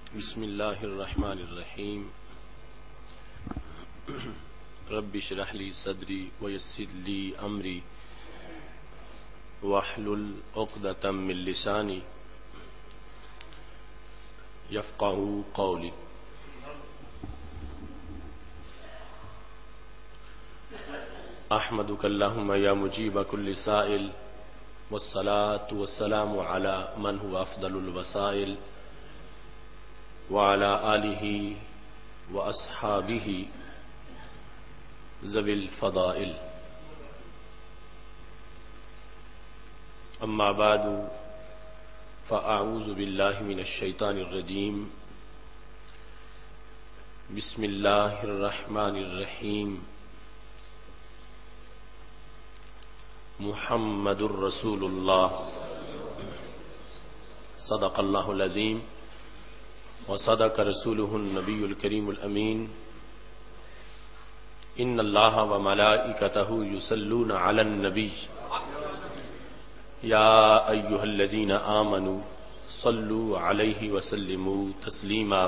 بسم اللہ الرحمن الرحیم رب اشرح لی صدری ویسر لی امری واحلل عقدۃ من لسانی یفقہوا قولی. احمدک اللہم یا مجیب کل سائل والصلاة والسلام علی من هو افضل الوسائل وعلى آلہ واصحابہ ذوی الفضائل. اما بعد فاعوذ باللہ من الشیطان الرجیم. بسم اللہ الرحمن الرحیم. محمد رسول اللہ صدق اللہ العظیم وصدق رسولہ النبی الکریم الامین. ان اللہ وملائکتہ یصلون علی النبی یا ایہا الذین آمنوا صلوا علیہ وسلموا تسلیما.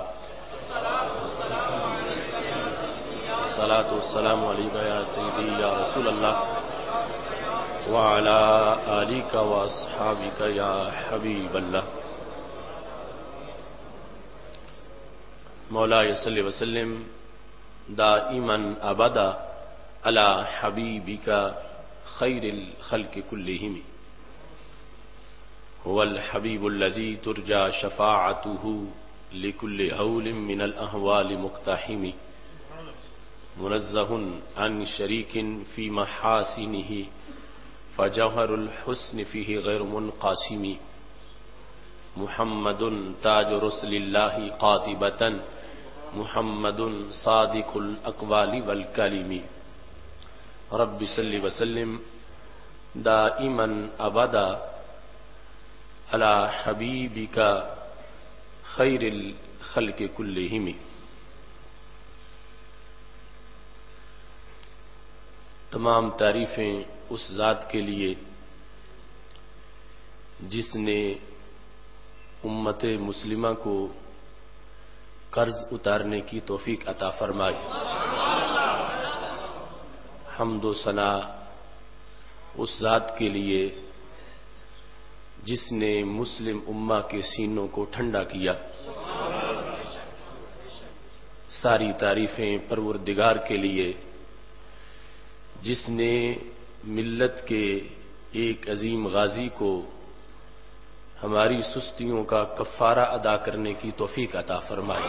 الصلاۃ والسلام علیک یا سیدی یا رسول اللہ وعلی آلک واصحابک یا حبیب اللہ. مولاي صل وسلم دائما ابدا على حبيبك خير الخلق كلهم. هو الحبيب الذي ترجى شفاعته لكل هول من الاهوال مقتحم. منزه عن شريك في محاسنه فجوهر الحسن فيه غير منقاسم. محمد تاج رسل الله قاطبة محمد صادق الاقوال والکلم. رب صل وسلم دائما ابدا على حبیبک خیر الخلق کلہم. تمام تعریفیں اس ذات کے لیے جس نے امت مسلمہ کو قرض اتارنے کی توفیق عطا فرمائی. حمد و ثنا اس ذات کے لیے جس نے مسلم امہ کے سینوں کو ٹھنڈا کیا. ساری تعریفیں پروردگار کے لیے جس نے ملت کے ایک عظیم غازی کو ہماری سستیوں کا کفارہ ادا کرنے کی توفیق عطا فرمائی.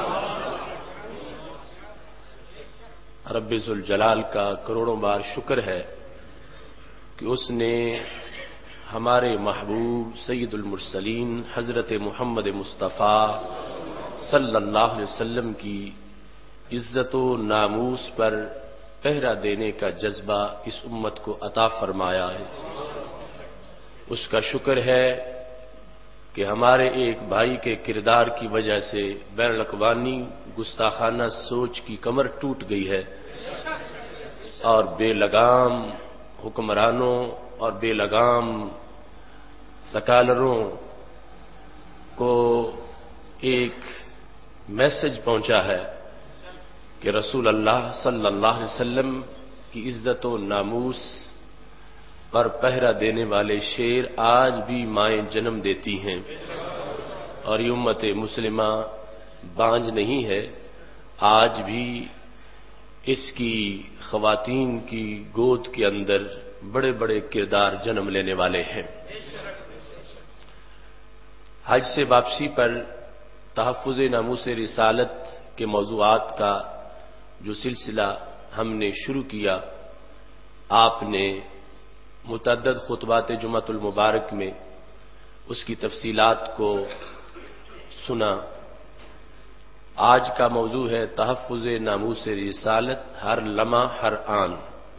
رب ذوالجلال کا کروڑوں بار شکر ہے کہ اس نے ہمارے محبوب سید المرسلین حضرت محمد مصطفیٰ صلی اللہ علیہ وسلم کی عزت و ناموس پر پہرا دینے کا جذبہ اس امت کو عطا فرمایا ہے. اس کا شکر ہے کہ ہمارے ایک بھائی کے کردار کی وجہ سے بین الاقوامی گستاخانہ سوچ کی کمر ٹوٹ گئی ہے اور بے لگام حکمرانوں اور بے لگام سکالروں کو ایک میسج پہنچا ہے کہ رسول اللہ صلی اللہ علیہ وسلم کی عزت و ناموس پر پہرا دینے والے شیر آج بھی مائیں جنم دیتی ہیں اور یہ امت مسلمہ بانج نہیں ہے. آج بھی اس کی خواتین کی گود کے اندر بڑے بڑے کردار جنم لینے والے ہیں. حج سے واپسی پر تحفظ ناموس رسالت کے موضوعات کا جو سلسلہ ہم نے شروع کیا، آپ نے متعدد خطبات جمعۃ المبارک میں اس کی تفصیلات کو سنا. آج کا موضوع ہے تحفظ ناموس رسالت ہر لمحہ ہر آن.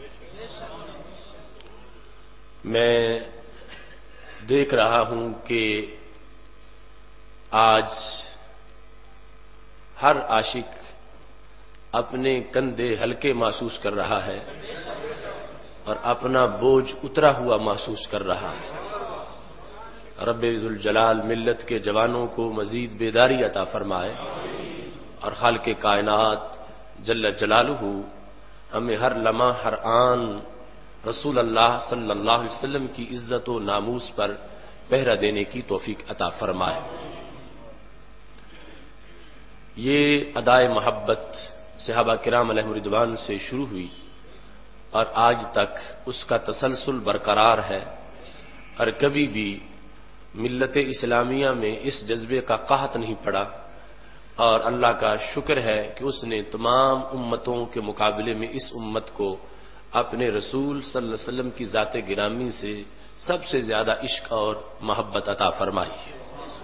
میں دیکھ رہا ہوں کہ آج ہر عاشق اپنے کندھے ہلکے محسوس کر رہا ہے اور اپنا بوجھ اترا ہوا محسوس کر رہا ہے. رب ذوالجلال ملت کے جوانوں کو مزید بیداری عطا فرمائے، اور خالق کائنات جل جلالہ ہمیں ہر لمحہ ہر آن رسول اللہ صلی اللہ علیہ وسلم کی عزت و ناموس پر پہرا دینے کی توفیق عطا فرمائے۔ یہ ادائے محبت صحابہ کرام علیہم رضوان سے شروع ہوئی اور آج تک اس کا تسلسل برقرار ہے، اور کبھی بھی ملت اسلامیہ میں اس جذبے کا قحط نہیں پڑا، اور اللہ کا شکر ہے کہ اس نے تمام امتوں کے مقابلے میں اس امت کو اپنے رسول صلی اللہ علیہ وسلم کی ذات گرامی سے سب سے زیادہ عشق اور محبت عطا فرمائی ہے۔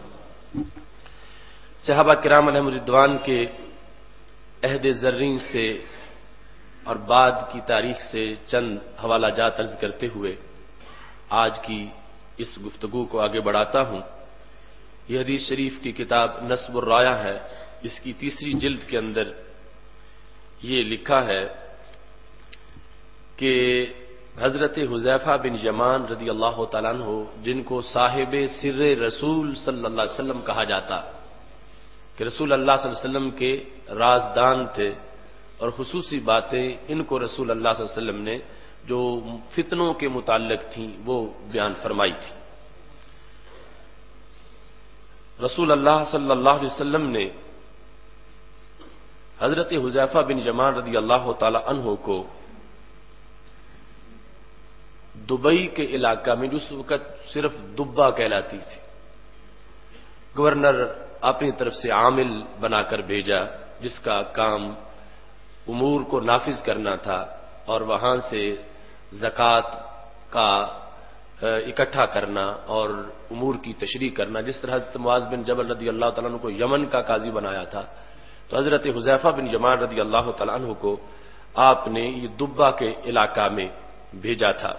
صحابہ کرام علیہم رضوان کے عہد زرین سے اور بعد کی تاریخ سے چند حوالہ جات عرض کرتے ہوئے آج کی اس گفتگو کو آگے بڑھاتا ہوں۔ یہ حدیث شریف کی کتاب نصب الرایہ ہے، اس کی تیسری جلد کے اندر یہ لکھا ہے کہ حضرت حذیفہ بن یمان رضی اللہ تعالیٰ عنہ، جن کو صاحب سر رسول صلی اللہ علیہ وسلم کہا جاتا، کہ رسول اللہ صلی اللہ علیہ وسلم کے رازدان تھے، اور خصوصی باتیں ان کو رسول اللہ صلی اللہ علیہ وسلم نے جو فتنوں کے متعلق تھیں وہ بیان فرمائی تھی۔ رسول اللہ صلی اللہ علیہ وسلم نے حضرت حذیفہ بن یمان رضی اللہ تعالی عنہ کو دبئی کے علاقہ میں، جس وقت صرف دبا کہلاتی تھی، گورنر اپنی طرف سے عامل بنا کر بھیجا، جس کا کام امور کو نافذ کرنا تھا، اور وہاں سے زکوٰۃ کا اکٹھا کرنا اور امور کی تشریح کرنا۔ جس طرح حضرت معاذ بن جبل رضی اللہ تعالیٰ عنہ کو یمن کا قاضی بنایا تھا، تو حضرت حذیفہ بن یمان رضی اللہ تعالیٰ عنہ کو آپ نے یہ دبا کے علاقہ میں بھیجا تھا۔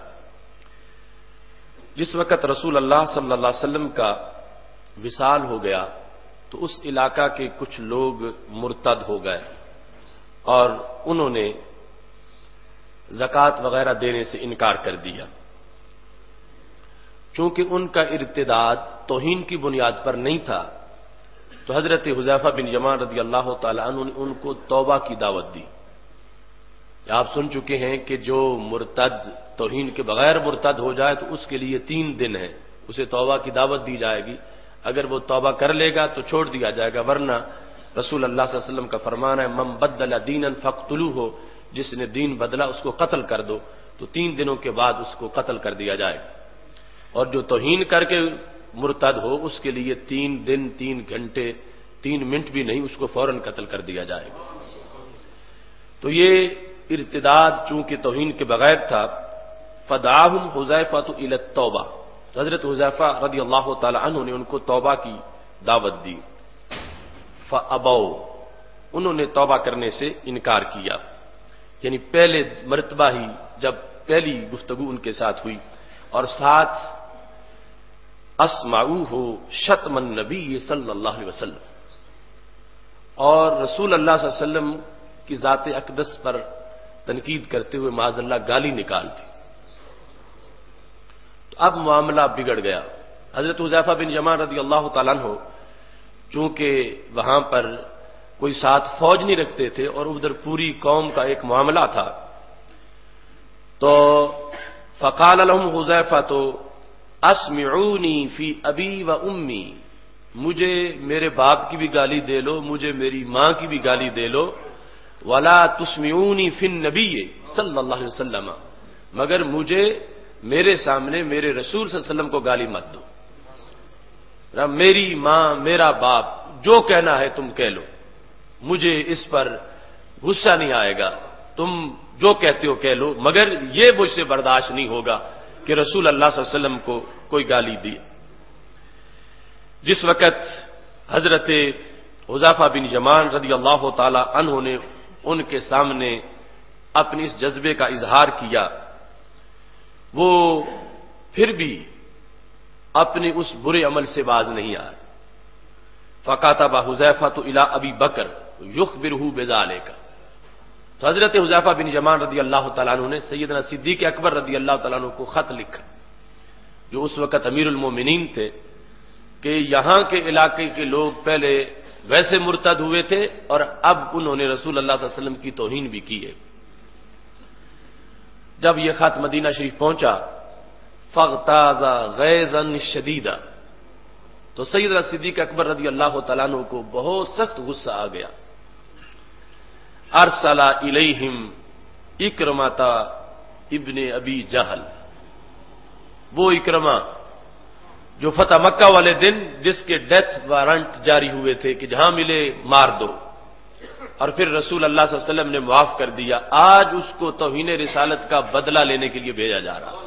جس وقت رسول اللہ صلی اللہ علیہ وسلم کا وصال ہو گیا تو اس علاقہ کے کچھ لوگ مرتد ہو گئے، اور انہوں نے زکوٰۃ وغیرہ دینے سے انکار کر دیا۔ چونکہ ان کا ارتداد توہین کی بنیاد پر نہیں تھا، تو حضرت حذیفہ بن یمان رضی اللہ تعالی عنہ نے ان کو توبہ کی دعوت دی۔ آپ سن چکے ہیں کہ جو مرتد توہین کے بغیر مرتد ہو جائے تو اس کے لیے 3 دن ہے، اسے توبہ کی دعوت دی جائے گی، اگر وہ توبہ کر لے گا تو چھوڑ دیا جائے گا، ورنہ رسول اللہ صلی اللہ علیہ وسلم کا فرمان ہے من بدل دینا فاقتلوہ، جس نے دین بدلا اس کو قتل کر دو، تو 3 دنوں کے بعد اس کو قتل کر دیا جائے گا، اور جو توہین کر کے مرتد ہو اس کے لیے 3 دن 3 گھنٹے 3 منٹ بھی نہیں، اس کو فوراً قتل کر دیا جائے گا۔ تو یہ ارتداد چونکہ توہین کے بغیر تھا، فدعاہم حذیفہ الی التوبہ، تو حضرت حذیفہ رضی اللہ تعالی عنہ نے ان کو توبہ کی دعوت دی۔ فابوا، انہوں نے توبہ کرنے سے انکار کیا، یعنی پہلے مرتبہ ہی جب پہلی گفتگو ان کے ساتھ ہوئی، اور ساتھ اسمعوہ شتم النبی صلی اللہ علیہ وسلم، اور رسول اللہ صلی اللہ علیہ وسلم کی ذات اقدس پر تنقید کرتے ہوئے معاذ اللہ گالی نکال دی۔ تو اب معاملہ بگڑ گیا۔ حضرت حذیفہ بن یمان رضی اللہ تعالیٰ عنہ چونکہ وہاں پر کوئی ساتھ فوج نہیں رکھتے تھے اور ادھر پوری قوم کا ایک معاملہ تھا، تو فقال لهم حذیفہ اسمعونی فی ابی و امی، مجھے میرے باپ کی بھی گالی دے لو، مجھے میری ماں کی بھی گالی دے لو، ولا تسمعونی فی النبی صلی اللہ علیہ وسلم، مگر مجھے میرے سامنے میرے رسول صلی اللہ علیہ وسلم کو گالی مت دو، میری ماں میرا باپ جو کہنا ہے تم کہہ لو، مجھے اس پر غصہ نہیں آئے گا، تم جو کہتے ہو کہہ لو، مگر یہ مجھ سے برداشت نہیں ہوگا کہ رسول اللہ صلی اللہ علیہ وسلم کو کوئی گالی دی۔ جس وقت حضرت حذیفہ بن یمان رضی اللہ تعالی عنہ نے ان کے سامنے اپنے اس جذبے کا اظہار کیا، وہ پھر بھی اپنے اس برے عمل سے باز نہیں آئے۔ فکاتب حذیفہ الی ابی بکر یخبرہ بذلک، تو حضرت حذیفہ بن یمان رضی اللہ تعالیٰ عنہ نے سیدنا صدیق اکبر رضی اللہ تعالیٰ عنہ کو خط لکھا، جو اس وقت امیر المومنین تھے کہ یہاں کے علاقے کے لوگ پہلے ویسے مرتد ہوئے تھے اور اب انہوں نے رسول اللہ صلی اللہ علیہ وسلم کی توہین بھی کی ہے۔ جب یہ خط مدینہ شریف پہنچا فاغتاظ غیظا شدیدا، تو سیدنا صدیق اکبر رضی اللہ تعالیٰ عنہ کو بہت سخت غصہ آ گیا۔ ارسل الیہم اکرمۃ ابن ابی جہل، وہ اکرمہ جو فتح مکہ والے دن جس کے ڈیتھ وارنٹ جاری ہوئے تھے کہ جہاں ملے مار دو، اور پھر رسول اللہ صلی اللہ علیہ وسلم نے معاف کر دیا، آج اس کو توہین رسالت کا بدلہ لینے کے لیے بھیجا جا رہا۔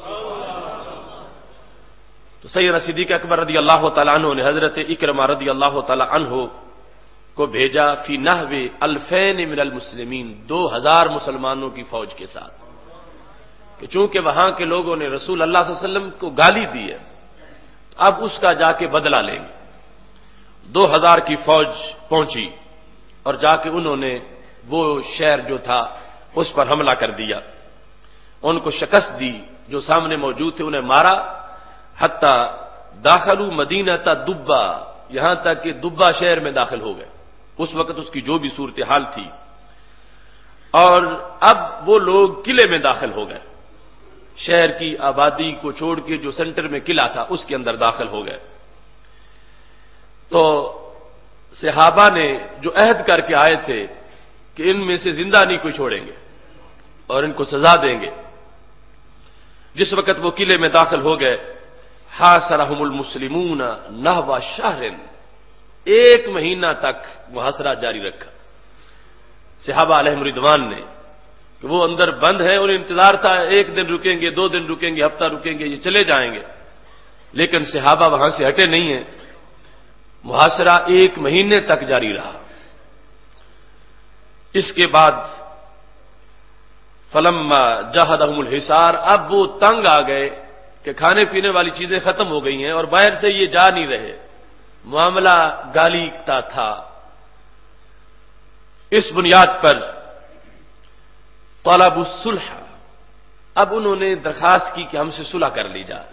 تو سیدنا صدیق اکبر رضی اللہ تعالیٰ عنہ نے حضرت اکرمہ رضی اللہ تعالیٰ عنہ کو بھیجا فی نحو 2000 من المسلمین، 2000 مسلمانوں کی فوج کے ساتھ، کہ چونکہ وہاں کے لوگوں نے رسول اللہ صلی اللہ علیہ وسلم کو گالی دی ہے تو اب اس کا جا کے بدلہ لیں گے۔ 2000 کی فوج پہنچی اور جا کے انہوں نے وہ شہر جو تھا اس پر حملہ کر دیا، ان کو شکست دی، جو سامنے موجود تھے انہیں مارا، حتی داخلوا مدینہ دبا، یہاں تک کہ دبا شہر میں داخل ہو گئے، اس وقت اس کی جو بھی صورتحال تھی، اور اب وہ لوگ قلعے میں داخل ہو گئے، شہر کی آبادی کو چھوڑ کے جو سینٹر میں قلعہ تھا اس کے اندر داخل ہو گئے۔ تو صحابہ نے جو عہد کر کے آئے تھے کہ ان میں سے زندہ نہیں کوئی چھوڑیں گے اور ان کو سزا دیں گے، جس وقت وہ قلعے میں داخل ہو گئے، حاصرہم المسلمون نحو شہر، 1 مہینہ تک محاصرہ جاری رکھا صحابہ علیہم رضوان نے، کہ وہ اندر بند ہیں، انہیں انتظار تھا 1 دن رکیں گے، 2 دن رکیں گے، ہفتہ رکیں گے، یہ چلے جائیں گے، لیکن صحابہ وہاں سے ہٹے نہیں ہیں، محاصرہ 1 مہینے تک جاری رہا۔ اس کے بعد فلما جہدہم الحصار، اب وہ تنگ آ گئے کہ کھانے پینے والی چیزیں ختم ہو گئی ہیں اور باہر سے یہ جا نہیں رہے، معاملہ گالی کا تھا۔ اس بنیاد پر طلب الصلح، اب انہوں نے درخواست کی کہ ہم سے صلح کر لی جائے۔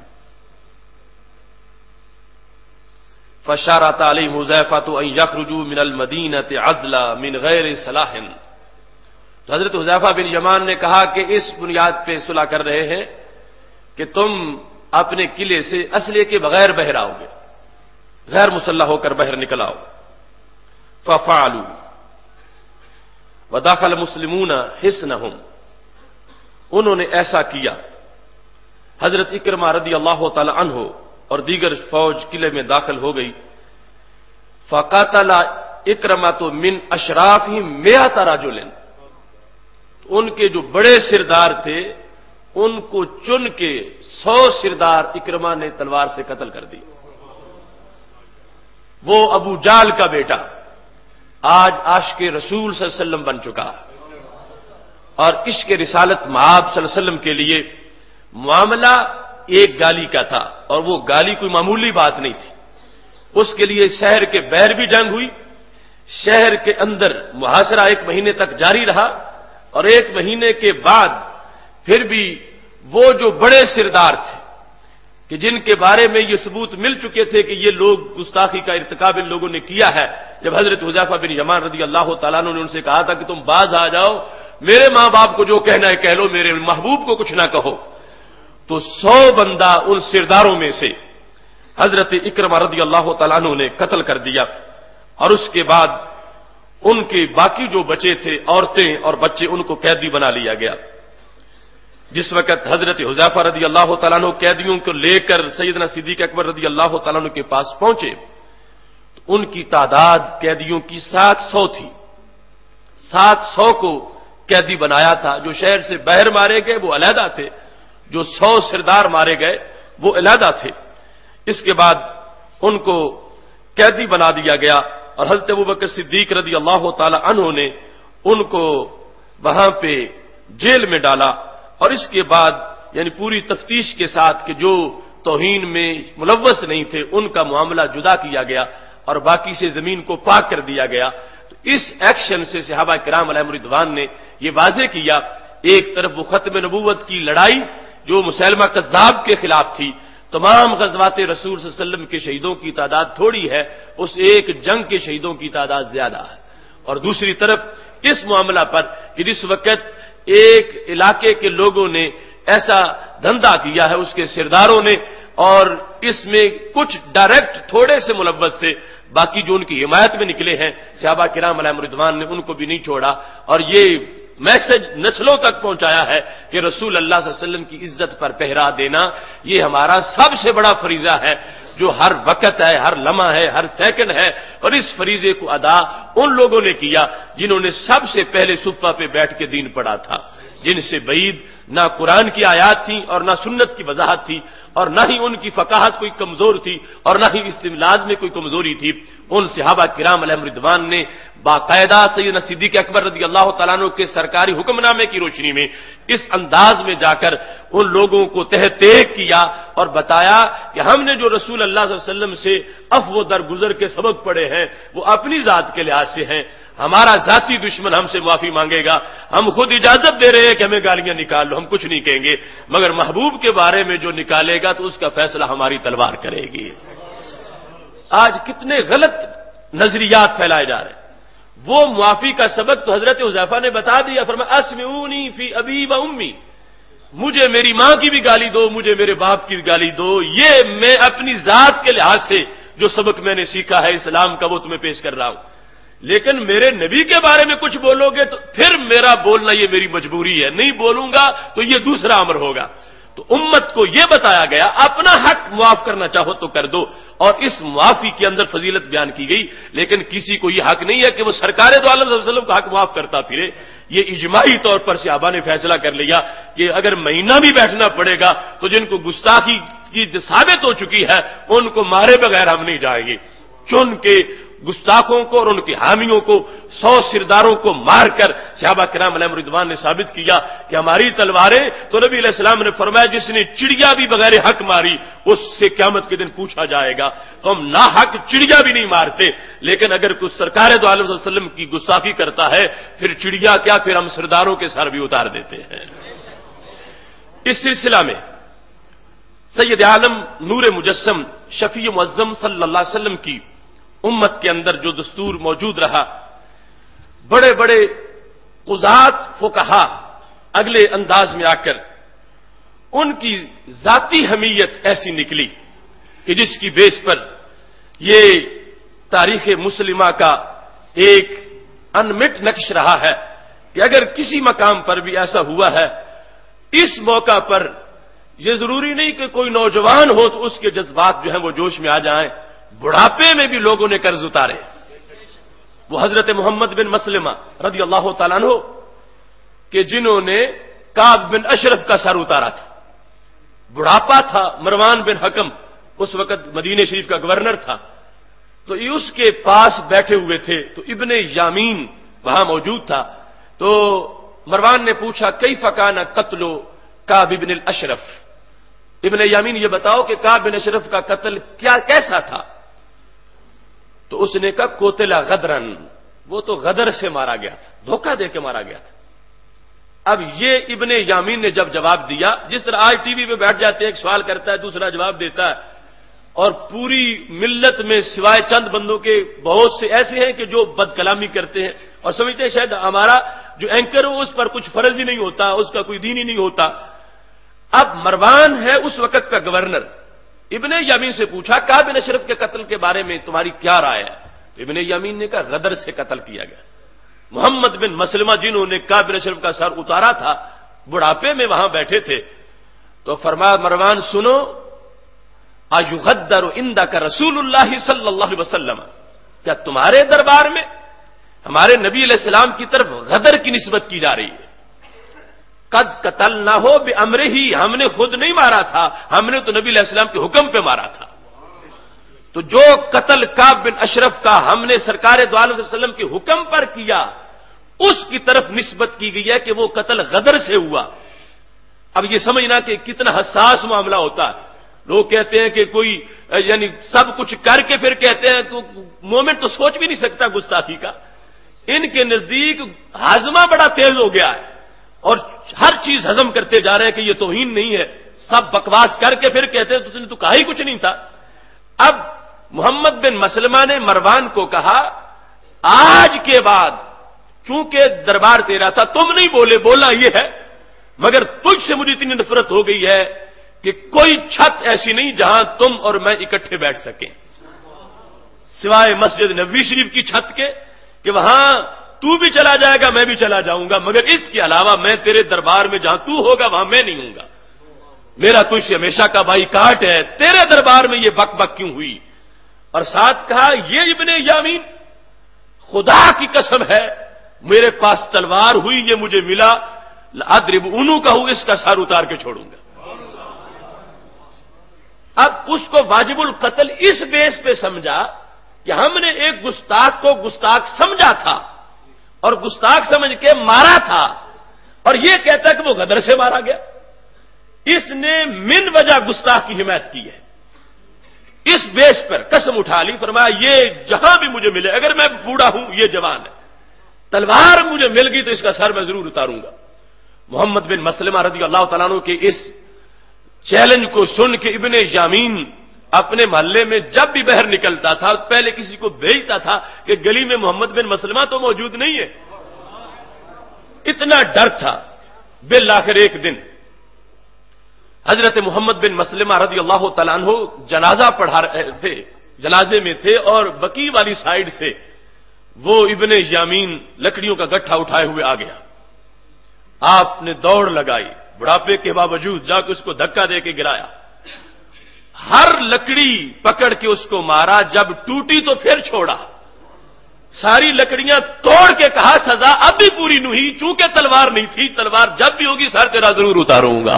فشارت علیہم حذیفہ ان یخرجوا من المدینۃ عزلا من غیر صلاح، تو حضرت حذیفہ بن یمان نے کہا کہ اس بنیاد پہ صلح کر رہے ہیں کہ تم اپنے قلعے سے اسلحے کے بغیر باہر آؤ گے، غیر مسلح ہو کر باہر نکل آؤ۔ ففعلوا ودخل المسلمون حصنهم، انہوں نے ایسا کیا، حضرت اکرمہ رضی اللہ تعالی عنہ اور دیگر فوج قلعے میں داخل ہو گئی۔ فقاتل اکرمۃ من اشرافہم 100 رجل، ان کے جو بڑے سردار تھے ان کو چن کے 100 سردار اکرمہ نے تلوار سے قتل کر دی۔ وہ ابو جال کا بیٹا آج عاشق رسول صلی اللہ علیہ وسلم بن چکا، اور عشق رسالت مآب صلی اللہ علیہ وسلم کے لیے معاملہ ایک گالی کا تھا، اور وہ گالی کوئی معمولی بات نہیں تھی، اس کے لیے شہر کے باہر بھی جنگ ہوئی، شہر کے اندر محاصرہ 1 مہینے تک جاری رہا، اور 1 مہینے کے بعد پھر بھی وہ جو بڑے سردار تھے کہ جن کے بارے میں یہ ثبوت مل چکے تھے کہ یہ لوگ گستاخی کا ارتکاب ان لوگوں نے کیا ہے، جب حضرت حذیفہ بن یمان رضی اللہ تعالیٰ عنہ نے ان سے کہا تھا کہ تم باز آ جاؤ، میرے ماں باپ کو جو کہنا ہے کہہ لو، میرے محبوب کو کچھ نہ کہو، تو 100 بندہ ان سرداروں میں سے حضرت اکرمہ رضی اللہ تعالیٰ عنہ نے قتل کر دیا، اور اس کے بعد ان کے باقی جو بچے تھے عورتیں اور بچے ان کو قیدی بنا لیا گیا۔ جس وقت حضرت حذیفہ رضی اللہ تعالیٰ عنہ قیدیوں کو لے کر سیدنا صدیق اکبر رضی اللہ تعالیٰ عنہ کے پاس پہنچے تو ان کی تعداد قیدیوں کی 700 تھی، 700 کو قیدی بنایا تھا، جو شہر سے باہر مارے گئے وہ علیحدہ تھے، جو 100 سردار مارے گئے وہ علیحدہ تھے۔ اس کے بعد ان کو قیدی بنا دیا گیا، اور حضرت ابوبکر صدیق رضی اللہ تعالی عنہ نے ان کو وہاں پہ جیل میں ڈالا، اور اس کے بعد یعنی پوری تفتیش کے ساتھ کہ جو توہین میں ملوث نہیں تھے ان کا معاملہ جدا کیا گیا اور باقی سے زمین کو پاک کر دیا گیا۔ تو اس ایکشن سے صحابہ کرام علیہم رضوان نے یہ واضح کیا، ایک طرف وہ ختم نبوت کی لڑائی جو مسیلمہ کذاب کے خلاف تھی، تمام غزوات رسول صلی اللہ علیہ وسلم کے شہیدوں کی تعداد تھوڑی ہے، اس ایک جنگ کے شہیدوں کی تعداد زیادہ ہے۔ اور دوسری طرف اس معاملہ پر کہ جس وقت ایک علاقے کے لوگوں نے ایسا دھندا کیا ہے، اس کے سرداروں نے، اور اس میں کچھ ڈائریکٹ تھوڑے سے ملوث تھے، باقی جو ان کی حمایت میں نکلے ہیں صحابہ کرام علیہم رضوان نے ان کو بھی نہیں چھوڑا، اور یہ میسج نسلوں تک پہنچایا ہے کہ رسول اللہ صلی اللہ علیہ وسلم کی عزت پر پہرا دینا یہ ہمارا سب سے بڑا فریضہ ہے، جو ہر وقت ہے، ہر لمحہ ہے، ہر سیکنڈ ہے۔ اور اس فریضے کو ادا ان لوگوں نے کیا جنہوں نے سب سے پہلے صفہ پہ بیٹھ کے دین پڑھا تھا، جن سے بعید نہ قرآن کی آیات تھی اور نہ سنت کی وضاحت تھی، اور نہ ہی ان کی فقاہت کوئی کمزور تھی، اور نہ ہی استدلال میں کوئی کمزوری تھی۔ ان صحابہ کرام علیہم رضوان نے باقاعدہ سیدنا صدیق اکبر رضی اللہ تعالیٰ عنہ کے سرکاری حکم نامے کی روشنی میں اس انداز میں جا کر ان لوگوں کو تحقیق کیا اور بتایا کہ ہم نے جو رسول اللہ صلی اللہ علیہ وسلم سے عفو و درگزر کے سبق پڑھے ہیں وہ اپنی ذات کے لحاظ سے ہیں، ہمارا ذاتی دشمن ہم سے معافی مانگے گا، ہم خود اجازت دے رہے ہیں کہ ہمیں گالیاں نکال لو، ہم کچھ نہیں کہیں گے، مگر محبوب کے بارے میں جو نکالے گا تو اس کا فیصلہ ہماری تلوار کرے گی۔ آج کتنے غلط نظریات پھیلائے جا رہے ہیں۔ وہ معافی کا سبق تو حضرت حذیفہ نے بتا دیا، فرمایا اسمعونی فی ابی و امی، مجھے میری ماں کی بھی گالی دو، مجھے میرے باپ کی بھی گالی دو، یہ میں اپنی ذات کے لحاظ سے جو سبق میں نے سیکھا ہے اسلام کا وہ تمہیں پیش کر رہا ہوں، لیکن میرے نبی کے بارے میں کچھ بولو گے تو پھر میرا بولنا یہ میری مجبوری ہے، نہیں بولوں گا تو یہ دوسرا امر ہوگا۔ تو امت کو یہ بتایا گیا اپنا حق معاف کرنا چاہو تو کر دو، اور اس معافی کے اندر فضیلت بیان کی گئی، لیکن کسی کو یہ حق نہیں ہے کہ وہ سرکار دو عالم صلی اللہ علیہ وسلم کا حق معاف کرتا پھرے۔ یہ اجماعی طور پر صحابہ نے فیصلہ کر لیا کہ اگر مہینہ بھی بیٹھنا پڑے گا تو جن کو گستاخی کی ثابت ہو چکی ہے ان کو مارے بغیر ہم نہیں جائیں گے، چن کے گستاخوں کو اور ان کے حامیوں کو 100 سرداروں کو مار کر صحابہ کرام علیہم رضوان نے ثابت کیا کہ ہماری تلواریں، تو نبی علیہ السلام نے فرمایا جس نے چڑیا بھی بغیر حق ماری اس سے قیامت کے دن پوچھا جائے گا۔ تو ہم ناحق چڑیا بھی نہیں مارتے، لیکن اگر کچھ سرکار دو عالم صلی اللہ علیہ وسلم کی گستاخی کرتا ہے پھر چڑیا کیا، پھر ہم سرداروں کے سر بھی اتار دیتے ہیں۔ اس سلسلہ میں سید عالم نور مجسم شفیع معظم صلی اللہ علیہ وسلم کی امت کے اندر جو دستور موجود رہا، بڑے بڑے قضات فقہا اگلے انداز میں آ کر ان کی ذاتی حمیت ایسی نکلی کہ جس کی بیس پر یہ تاریخ مسلمہ کا ایک انمٹ نقش رہا ہے کہ اگر کسی مقام پر بھی ایسا ہوا ہے، اس موقع پر یہ ضروری نہیں کہ کوئی نوجوان ہو تو اس کے جذبات جو ہیں وہ جوش میں آ جائیں، بڑھاپے میں بھی لوگوں نے قرض اتارے۔ وہ حضرت محمد بن مسلمہ رضی اللہ تعالیٰ عنہ کہ جنہوں نے کعب بن اشرف کا سر اتارا تھا، بڑھاپا تھا، مروان بن حکم اس وقت مدینہ شریف کا گورنر تھا، تو یہ اس کے پاس بیٹھے ہوئے تھے، تو ابن یامین وہاں موجود تھا، تو مروان نے پوچھا کیف کان قتل کعب بن الاشرف، ابن یامین یہ بتاؤ کہ کعب بن اشرف کا قتل کیسا تھا؟ تو اس نے کہا قتل غدرن، وہ تو غدر سے مارا گیا تھا، دھوکہ دے کے مارا گیا تھا۔ اب یہ ابن یامین نے جب جواب دیا، جس طرح آج ٹی وی پہ بیٹھ جاتے ہیں، ایک سوال کرتا ہے دوسرا جواب دیتا ہے، اور پوری ملت میں سوائے چند بندوں کے بہت سے ایسے ہیں کہ جو بد کلامی کرتے ہیں اور سمجھتے ہیں شاید ہمارا جو اینکر ہو اس پر کچھ فرض ہی نہیں ہوتا، اس کا کوئی دین ہی نہیں ہوتا۔ اب مروان ہے اس وقت کا گورنر، ابن یامین سے پوچھا کعب بن اشرف کے قتل کے بارے میں تمہاری کیا رائے ہے؟ تو ابن یامین نے کہا غدر سے قتل کیا گیا۔ محمد بن مسلمہ جنہوں نے کعب بن اشرف کا سر اتارا تھا، بڑھاپے میں وہاں بیٹھے تھے، تو فرمایا مروان سنو، اَیُغَدَّرُ عِندَکَ رسول اللہ صلی اللہ علیہ وسلم، کیا تمہارے دربار میں ہمارے نبی علیہ السلام کی طرف غدر کی نسبت کی جا رہی ہے؟ قد قتل نہ ہو بے امر ہی، ہم نے خود نہیں مارا تھا، ہم نے تو نبی علیہ السلام کے حکم پہ مارا تھا۔ تو جو قتل کعب بن اشرف کا ہم نے سرکار دو عالم صلی اللہ علیہ وسلم کے حکم پر کیا، اس کی طرف نسبت کی گئی ہے کہ وہ قتل غدر سے ہوا۔ اب یہ سمجھنا کہ کتنا حساس معاملہ ہوتا ہے۔ لوگ کہتے ہیں کہ کوئی یعنی سب کچھ کر کے پھر کہتے ہیں، تو مومن تو سوچ بھی نہیں سکتا گستاخی کا۔ ان کے نزدیک ہاضمہ بڑا تیز ہو گیا ہے اور ہر چیز ہضم کرتے جا رہے ہیں کہ یہ توہین نہیں ہے، سب بکواس کر کے پھر کہتے تجھ نے تو کہا ہی کچھ نہیں تھا۔ اب محمد بن مسلمہ نے مروان کو کہا آج کے بعد چونکہ دربار تیرا تھا تم نہیں بولے، بولا یہ ہے، مگر تجھ سے مجھے اتنی نفرت ہو گئی ہے کہ کوئی چھت ایسی نہیں جہاں تم اور میں اکٹھے بیٹھ سکیں سوائے مسجد نبوی شریف کی چھت کے، کہ وہاں تو بھی چلا جائے گا میں بھی چلا جاؤں گا، مگر اس کے علاوہ میں تیرے دربار میں جہاں تو ہوگا وہاں میں نہیں ہوں گا، میرا تجھ سے ہمیشہ کا بائی کاٹ ہے، تیرے دربار میں یہ بک بک کیوں ہوئی؟ اور ساتھ کہا یہ ابن یامین خدا کی قسم ہے میرے پاس تلوار ہوئی، یہ مجھے ملا، اضرب انو کا ہوں، اس کا سر اتار کے چھوڑوں گا۔ اب اس کو واجب القتل اس بیس پہ سمجھا کہ ہم نے ایک گستاخ کو گستاخ سمجھا تھا اور گستاخ سمجھ کے مارا تھا، اور یہ کہتا ہے کہ وہ غدر سے مارا گیا۔ اس نے من وجہ گستاخ کی حمایت کی ہے، اس بیس پر قسم اٹھا لی، فرمایا یہ جہاں بھی مجھے ملے، اگر میں بوڑھا ہوں یہ جوان ہے، تلوار مجھے مل گئی تو اس کا سر میں ضرور اتاروں گا۔ محمد بن مسلمہ رضی اللہ تعالیٰ عنہ کے اس چیلنج کو سن کے ابن یامین اپنے محلے میں جب بھی باہر نکلتا تھا پہلے کسی کو بھیجتا تھا کہ گلی میں محمد بن مسلمہ تو موجود نہیں ہے، اتنا ڈر تھا۔ بالآخر ایک دن حضرت محمد بن مسلمہ رضی اللہ تعالیٰ عنہ جنازہ پڑھا رہے تھے، جنازے میں تھے، اور بقی والی سائیڈ سے وہ ابن یامین لکڑیوں کا گٹھا اٹھائے ہوئے آ گیا۔ آپ نے دوڑ لگائی، بڑھاپے کے باوجود جا کے اس کو دھکا دے کے گرایا، ہر لکڑی پکڑ کے اس کو مارا، جب ٹوٹی تو پھر چھوڑا، ساری لکڑیاں توڑ کے کہا سزا اب بھی پوری نہیں ہوئی، چونکہ تلوار نہیں تھی، تلوار جب بھی ہوگی سر تیرا ضرور اتاروں گا۔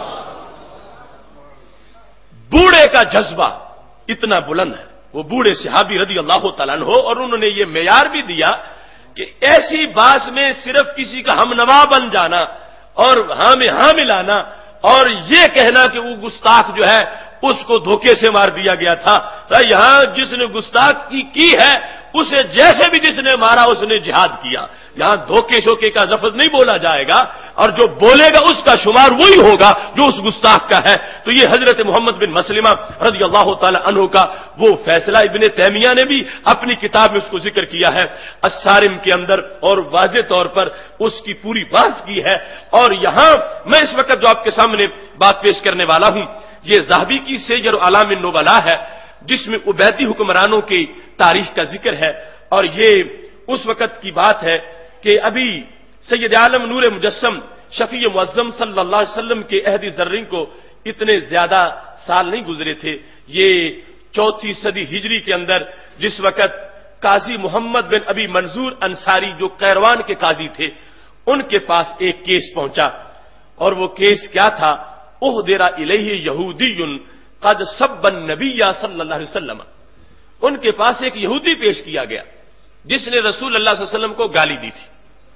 بوڑھے کا جذبہ اتنا بلند ہے، وہ بوڑھے صحابی رضی اللہ تعالیٰ عنہ، اور انہوں نے یہ معیار بھی دیا کہ ایسی باس میں صرف کسی کا ہم نوا بن جانا اور ہاں میں ہاں ملانا اور یہ کہنا کہ وہ گستاخ جو ہے اس کو دھوکے سے مار دیا گیا تھا، یہاں جس نے گستاخی کی ہے اسے جیسے بھی جس نے مارا اس نے جہاد کیا، یہاں دھوکے شوکے کا لفظ نہیں بولا جائے گا، اور جو بولے گا اس کا شمار وہی ہوگا جو اس گستاخ کا ہے۔ تو یہ حضرت محمد بن مسلمہ رضی اللہ تعالی عنہ کا وہ فیصلہ ابن تیمیہ نے بھی اپنی کتاب میں اس کو ذکر کیا ہے الصارم کے اندر، اور واضح طور پر اس کی پوری بحث کی ہے۔ اور یہاں میں اس وقت جو آپ کے سامنے بات پیش کرنے والا ہوں یہ ذہبی کی سیر اعلام النبلاء ہے، جس میں عبیدی حکمرانوں کی تاریخ کا ذکر ہے، اور یہ اس وقت کی بات ہے کہ ابھی سید عالم نور مجسم شفیع معظم صلی اللہ علیہ وسلم کے عہد زرین کو اتنے زیادہ سال نہیں گزرے تھے، یہ 4 صدی ہجری کے اندر جس وقت قاضی محمد بن ابی منظور انصاری جو قیروان کے قاضی تھے ان کے پاس ایک کیس پہنچا، اور وہ کیس کیا تھا؟ احضر الیہ یہودی قد سب النبی صلی اللہ علیہ وسلم، ان کے پاس ایک یہودی پیش کیا گیا جس نے رسول اللہ صلی اللہ علیہ وسلم کو گالی دی تھی۔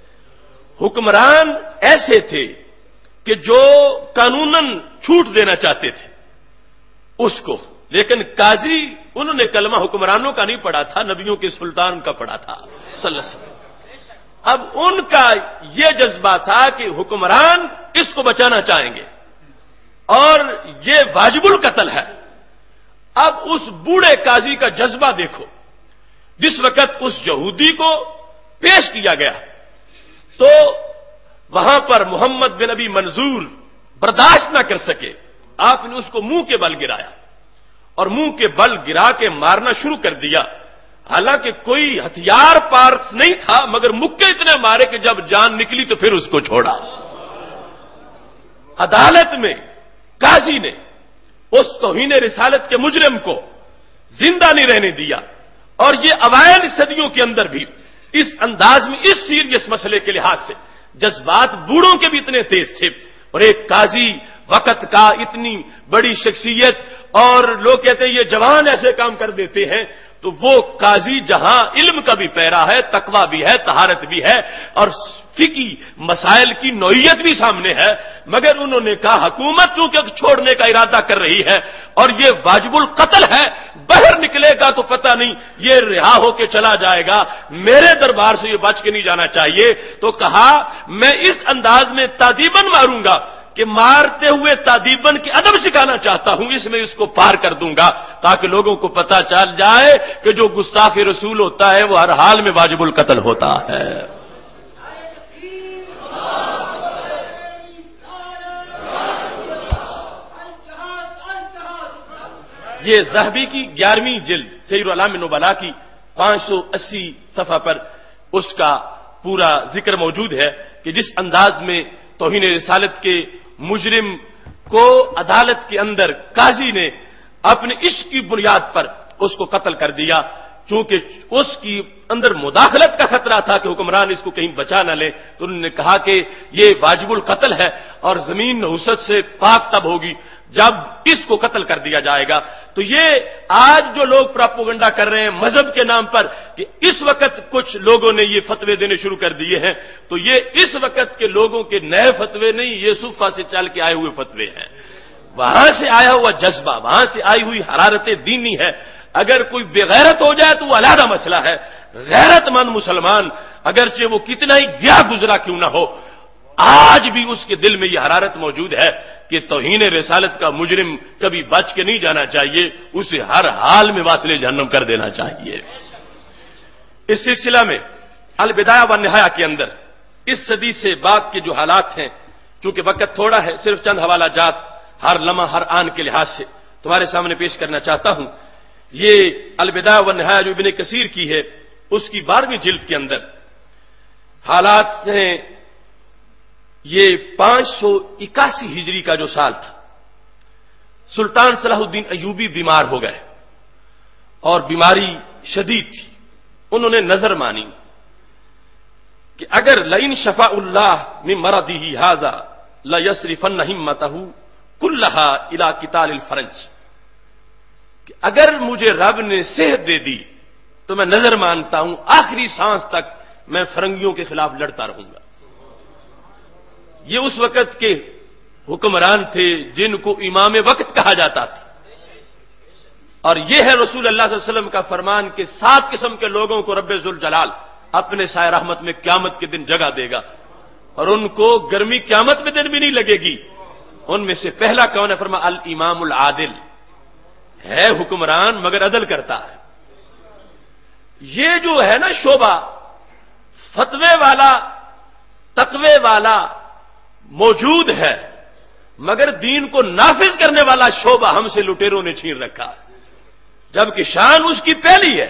حکمران ایسے تھے کہ جو قانوناً چھوٹ دینا چاہتے تھے اس کو، لیکن قاضی انہوں نے کلمہ حکمرانوں کا نہیں پڑھا تھا، نبیوں کے سلطان کا پڑھا تھا صلی اللہ علیہ وسلم۔ اب ان کا یہ جذبہ تھا کہ حکمران اس کو بچانا چاہیں گے اور یہ واجب القتل ہے۔ اب اس بوڑھے قاضی کا جذبہ دیکھو، جس وقت اس یہودی کو پیش کیا گیا تو وہاں پر محمد بن ابی منظور برداشت نہ کر سکے، آپ نے اس کو منہ کے بل گرایا اور منہ کے بل گرا کے مارنا شروع کر دیا، حالانکہ کوئی ہتھیار پارس نہیں تھا، مگر مکے اتنے مارے کہ جب جان نکلی تو پھر اس کو چھوڑا۔ عدالت میں قاضی نے اس توہین رسالت کے مجرم کو زندہ نہیں رہنے دیا، اور یہ اوائل صدیوں کے اندر بھی اس انداز میں اس سیریس مسئلے کے لحاظ سے جذبات بوڑھوں کے بھی اتنے تیز تھے، اور ایک قاضی وقت کا اتنی بڑی شخصیت، اور لوگ کہتے ہیں یہ جوان ایسے کام کر دیتے ہیں، تو وہ قاضی جہاں علم کا بھی پیرا ہے، تقوی بھی ہے، طہارت بھی ہے، اور فقہی مسائل کی نوعیت بھی سامنے ہے، مگر انہوں نے کہا حکومت چونکہ چھوڑنے کا ارادہ کر رہی ہے اور یہ واجب القتل ہے، باہر نکلے گا تو پتہ نہیں یہ رہا ہو کے چلا جائے گا، میرے دربار سے یہ بچ کے نہیں جانا چاہیے، تو کہا میں اس انداز میں تادیباً ماروں گا کہ مارتے ہوئے تادیبن کے ادب سکھانا چاہتا ہوں، اس میں اس کو پار کر دوں گا تاکہ لوگوں کو پتہ چل جائے کہ جو گستاخ رسول ہوتا ہے وہ ہر حال میں واجب القتل ہوتا ہے۔ یہ ذہبی کی 11ویں جلد سیر اعلام نبلاء کی 580 صفحہ پر اس کا پورا ذکر موجود ہے کہ جس انداز میں توہین رسالت کے مجرم کو عدالت کے اندر قاضی نے اپنے عشق کی بنیاد پر اس کو قتل کر دیا، چونکہ اس کی اندر مداخلت کا خطرہ تھا کہ حکمران اس کو کہیں بچا نہ لے، تو انہوں نے کہا کہ یہ واجب القتل ہے اور زمین نحوست سے پاک تب ہوگی جب اس کو قتل کر دیا جائے گا۔ تو یہ آج جو لوگ پراپوگنڈا کر رہے ہیں مذہب کے نام پر کہ اس وقت کچھ لوگوں نے یہ فتوے دینے شروع کر دیے ہیں، تو یہ اس وقت کے لوگوں کے نئے فتوے نہیں، یہ صوفہ سے چل کے آئے ہوئے فتوے ہیں، وہاں سے آیا ہوا جذبہ، وہاں سے آئی ہوئی حرارت دینی ہے۔ اگر کوئی بے غیرت ہو جائے تو وہ علیحدہ مسئلہ ہے، غیرت مند مسلمان اگرچہ وہ کتنا ہی گیا گزرا کیوں نہ ہو، آج بھی اس کے دل میں یہ حرارت موجود ہے کہ توہین رسالت کا مجرم کبھی بچ کے نہیں جانا چاہیے، اسے ہر حال میں واصل جہنم کر دینا چاہیے۔ اس سلسلہ میں البدایہ والنہایہ کے اندر اس صدی سے بعد کے جو حالات ہیں، چونکہ وقت تھوڑا ہے، صرف چند حوالہ جات ہر لمحہ ہر آن کے لحاظ سے تمہارے سامنے پیش کرنا چاہتا ہوں۔ یہ البدایہ والنہایہ جو ابن کثیر کی ہے اس کی 12ویں جلد کے اندر حالات ہیں۔ یہ 581 ہجری کا جو سال تھا، سلطان صلاح الدین ایوبی بیمار ہو گئے اور بیماری شدید تھی۔ انہوں نے نظر مانی کہ اگر لئن شفاء اللہ من مرضه هذا لیصرفن همته كلها الى قتال الفرنج، کہ اگر مجھے رب نے صحت دے دی تو میں نظر مانتا ہوں آخری سانس تک میں فرنگیوں کے خلاف لڑتا رہوں گا۔ یہ اس وقت کے حکمران تھے جن کو امام وقت کہا جاتا تھا، اور یہ ہے رسول اللہ صلی اللہ علیہ وسلم کا فرمان کہ 7 قسم کے لوگوں کو رب ذوالجلال اپنے سایہ رحمت میں قیامت کے دن جگہ دے گا، اور ان کو گرمی قیامت میں دن بھی نہیں لگے گی۔ ان میں سے پہلا کون ہے؟ فرمایا الامام العادل، ہے حکمران مگر عدل کرتا ہے۔ یہ جو ہے نا شعبہ فتوے والا تقوی والا موجود ہے، مگر دین کو نافذ کرنے والا شعبہ ہم سے لٹیروں نے چھین رکھا، جبکہ شان اس کی پہلی ہے۔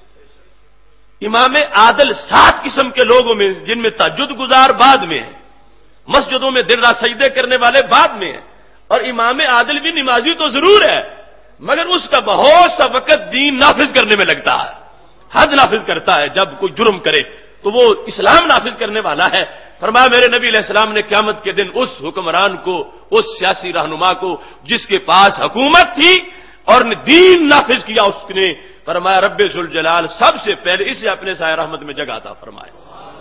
امام عادل 7 قسم کے لوگوں میں، جن میں تہجد گزار بعد میں ہیں، مسجدوں میں دن رات سجدے کرنے والے بعد میں ہیں، اور امام عادل بھی نمازی تو ضرور ہے مگر اس کا بہت سا وقت دین نافذ کرنے میں لگتا ہے، حد نافذ کرتا ہے۔ جب کوئی جرم کرے تو وہ اسلام نافذ کرنے والا ہے۔ فرمایا میرے نبی علیہ السلام نے قیامت کے دن اس حکمران کو، اس سیاسی رہنما کو جس کے پاس حکومت تھی اور نے دین نافذ کیا، اس نے فرمایا رب ذوالجلال سب سے پہلے اسے اپنے سایہ رحمت میں جگہ عطا فرمائے۔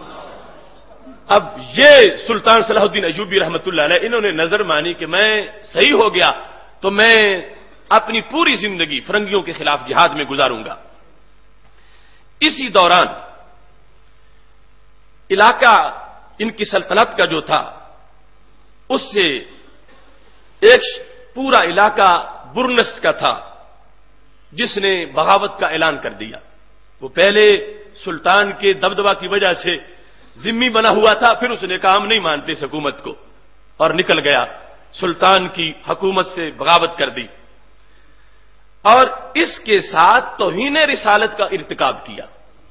اب یہ سلطان صلاح الدین ایوبی رحمۃ اللہ علیہ انہوں نے نظر مانی کہ میں صحیح ہو گیا تو میں اپنی پوری زندگی فرنگیوں کے خلاف جہاد میں گزاروں گا۔ اسی دوران علاقہ ان کی سلطنت کا جو تھا اس سے ایک پورا علاقہ برنس کا تھا جس نے بغاوت کا اعلان کر دیا۔ وہ پہلے سلطان کے دبدبہ کی وجہ سے ذمہ بنا ہوا تھا، پھر اس نے کہا ہم نہیں مانتے اس حکومت کو، اور نکل گیا، سلطان کی حکومت سے بغاوت کر دی، اور اس کے ساتھ توہین رسالت کا ارتکاب کیا،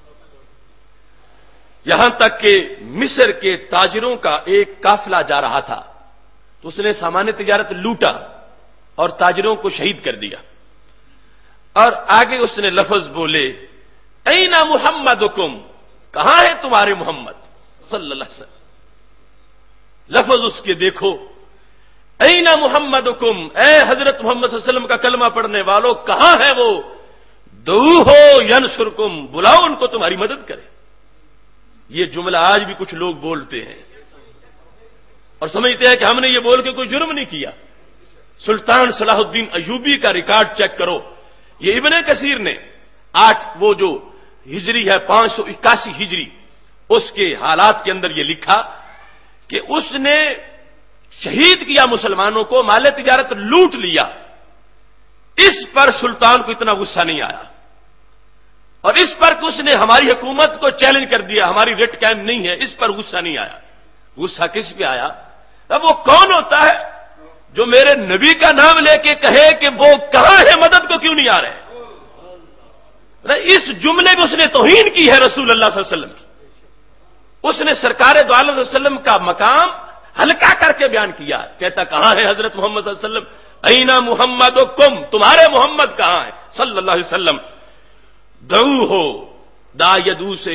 یہاں تک کہ مصر کے تاجروں کا ایک قافلہ جا رہا تھا تو اس نے سامان تجارت لوٹا اور تاجروں کو شہید کر دیا، اور آگے اس نے لفظ بولے این محمدکم، کہاں ہے تمہارے محمد صلی اللہ علیہ وسلم؟ لفظ اس کے دیکھو، این محمدکم، اے حضرت محمد صلی اللہ علیہ وسلم کا کلمہ پڑھنے والوں کہاں ہے وہ؟ دعوہو ینصرکم، بلاؤ ان کو تمہاری مدد کرے۔ یہ جملہ آج بھی کچھ لوگ بولتے ہیں اور سمجھتے ہیں کہ ہم نے یہ بول کے کوئی جرم نہیں کیا۔ سلطان صلاح الدین ایوبی کا ریکارڈ چیک کرو، یہ ابن کثیر نے وہ جو ہجری ہے 581 ہجری، اس کے حالات کے اندر یہ لکھا کہ اس نے شہید کیا مسلمانوں کو، مال تجارت لوٹ لیا، اس پر سلطان کو اتنا غصہ نہیں آیا، اور اس پر کہ اس نے ہماری حکومت کو چیلنج کر دیا، ہماری ریٹ قائم نہیں ہے، اس پر غصہ نہیں آیا۔ غصہ کس پہ آیا؟ اب وہ کون ہوتا ہے جو میرے نبی کا نام لے کے کہے کہ وہ کہاں ہے، مدد کو کیوں نہیں آ رہے؟ اس جملے میں اس نے توہین کی ہے رسول اللہ صلی اللہ علیہ وسلم کی۔ اس نے سرکار دو عالم صلی اللہ علیہ وسلم کا مقام ہلکا کر کے بیان کیا، کہتا کہاں ہے حضرت محمد صلی اللہ علیہ وسلم، اینا محمدکم، تمہارے محمد کہاں ہے صلی اللہ علیہ وسلم، دعو ہو دا یدو سے،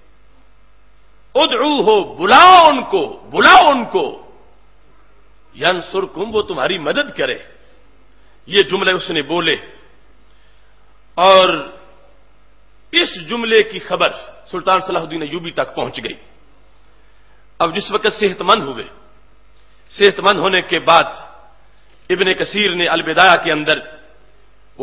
ادعو ہو، بلاؤ ان کو، ینصرکم، وہ تمہاری مدد کرے۔ یہ جملے اس نے بولے، اور اس جملے کی خبر سلطان صلاح الدین ایوبی تک پہنچ گئی۔ اب جس وقت صحت مند ہونے کے بعد ابن کثیر نے البدایہ کے اندر وہ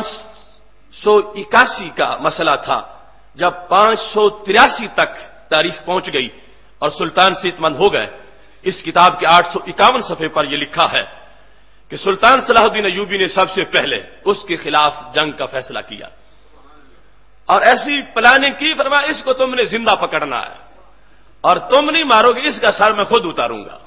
581 کا مسئلہ تھا، جب 583 تک تاریخ پہنچ گئی اور سلطان صحت مند ہو گئے، اس کتاب کے 851 صفحے پر یہ لکھا ہے کہ سلطان صلاح الدین ایوبی نے سب سے پہلے اس کے خلاف جنگ کا فیصلہ کیا، اور ایسی پلاننگ کی، فرمایا اس کو تم نے زندہ پکڑنا ہے اور تم نہیں مارو گے، اس کا سر میں خود اتاروں گا۔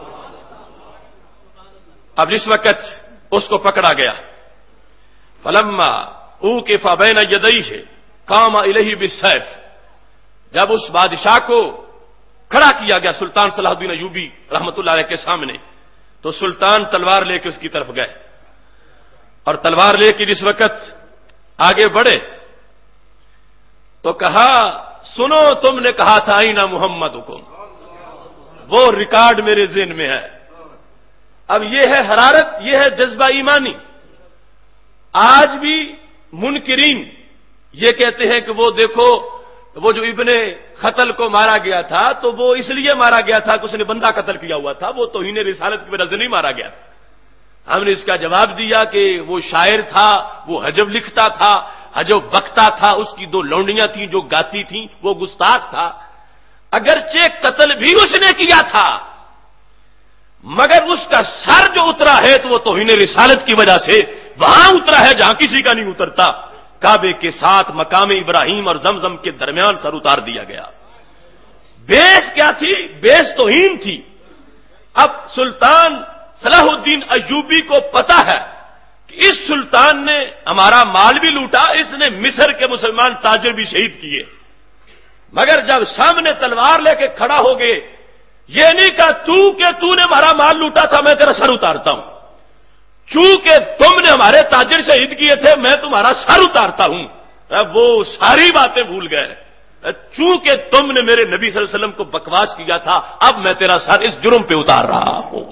اب جس وقت اس کو پکڑا گیا، فلما اوقف بین یدیہ قام الیہ بالسیف، جب اس بادشاہ کو کھڑا کیا گیا سلطان صلاح الدین ایوبی رحمۃ اللہ علیہ کے سامنے، تو سلطان تلوار لے کے اس کی طرف گئے، اور تلوار لے کے جس وقت آگے بڑھے تو کہا سنو، تم نے کہا تھا اینا محمدکم، وہ ریکارڈ میرے ذہن میں ہے۔ اب یہ ہے حرارت، یہ ہے جذبہ ایمانی۔ آج بھی منکرین یہ کہتے ہیں کہ وہ دیکھو، وہ جو ابن قتل کو مارا گیا تھا تو وہ اس لیے مارا گیا تھا کہ اس نے بندہ قتل کیا ہوا تھا، وہ توہین رسالت کی وجہ سے نہیں مارا گیا۔ ہم نے اس کا جواب دیا کہ وہ شاعر تھا، وہ حجب لکھتا تھا، حجب بکتا تھا، اس کی 2 لونڈیاں تھیں جو گاتی تھیں، وہ گستاخ تھا۔ اگرچہ قتل بھی اس نے کیا تھا، مگر اس کا سر جو اترا ہے تو وہ توہین رسالت کی وجہ سے وہاں اترا ہے جہاں کسی کا نہیں اترتا۔ کعبے کے ساتھ مقام ابراہیم اور زمزم کے درمیان سر اتار دیا گیا۔ بیس کیا تھی؟ بیس توہین تھی۔ اب سلطان صلاح الدین ایوبی کو پتا ہے کہ اس سلطان نے ہمارا مال بھی لوٹا، اس نے مصر کے مسلمان تاجر بھی شہید کیے، مگر جب سامنے تلوار لے کے کھڑا ہو گئے، یہ نہیں کہا تو نے ہمارا مال لوٹا تھا میں تیرا سر اتارتا ہوں، چونکہ تم نے ہمارے تاجر شہید کیے تھے میں تمہارا سر اتارتا ہوں۔ وہ ساری باتیں بھول گئے، چونکہ تم نے میرے نبی صلی اللہ علیہ وسلم کو بکواس کیا تھا، اب میں تیرا سر اس جرم پہ اتار رہا ہوں۔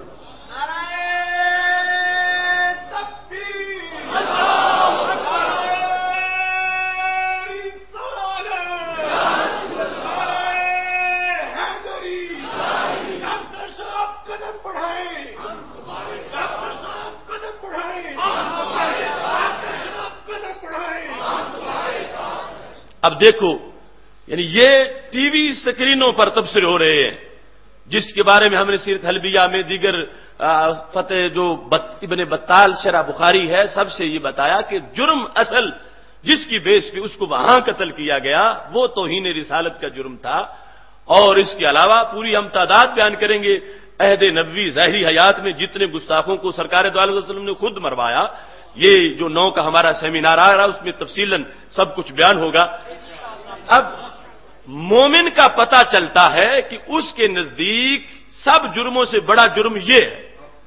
اب دیکھو، یعنی یہ ٹی وی سکرینوں پر تبصرے ہو رہے ہیں، جس کے بارے میں ہم نے سیرت حلبیہ میں دیگر فتح جو ابن بطال شرح بخاری ہے سب سے یہ بتایا کہ جرم اصل جس کی بیس پہ اس کو وہاں قتل کیا گیا وہ توہین رسالت کا جرم تھا۔ اور اس کے علاوہ پوری ہم تعداد بیان کریں گے، عہد نبوی ظاہری حیات میں جتنے گستاخوں کو سرکار دو عالم صلی اللہ علیہ وسلم نے خود مروایا، یہ جو 9 کا ہمارا سیمینار آ رہا ہے اس میں تفصیلاً سب کچھ بیان ہوگا۔ اب مومن کا پتہ چلتا ہے کہ اس کے نزدیک سب جرموں سے بڑا جرم یہ ہے،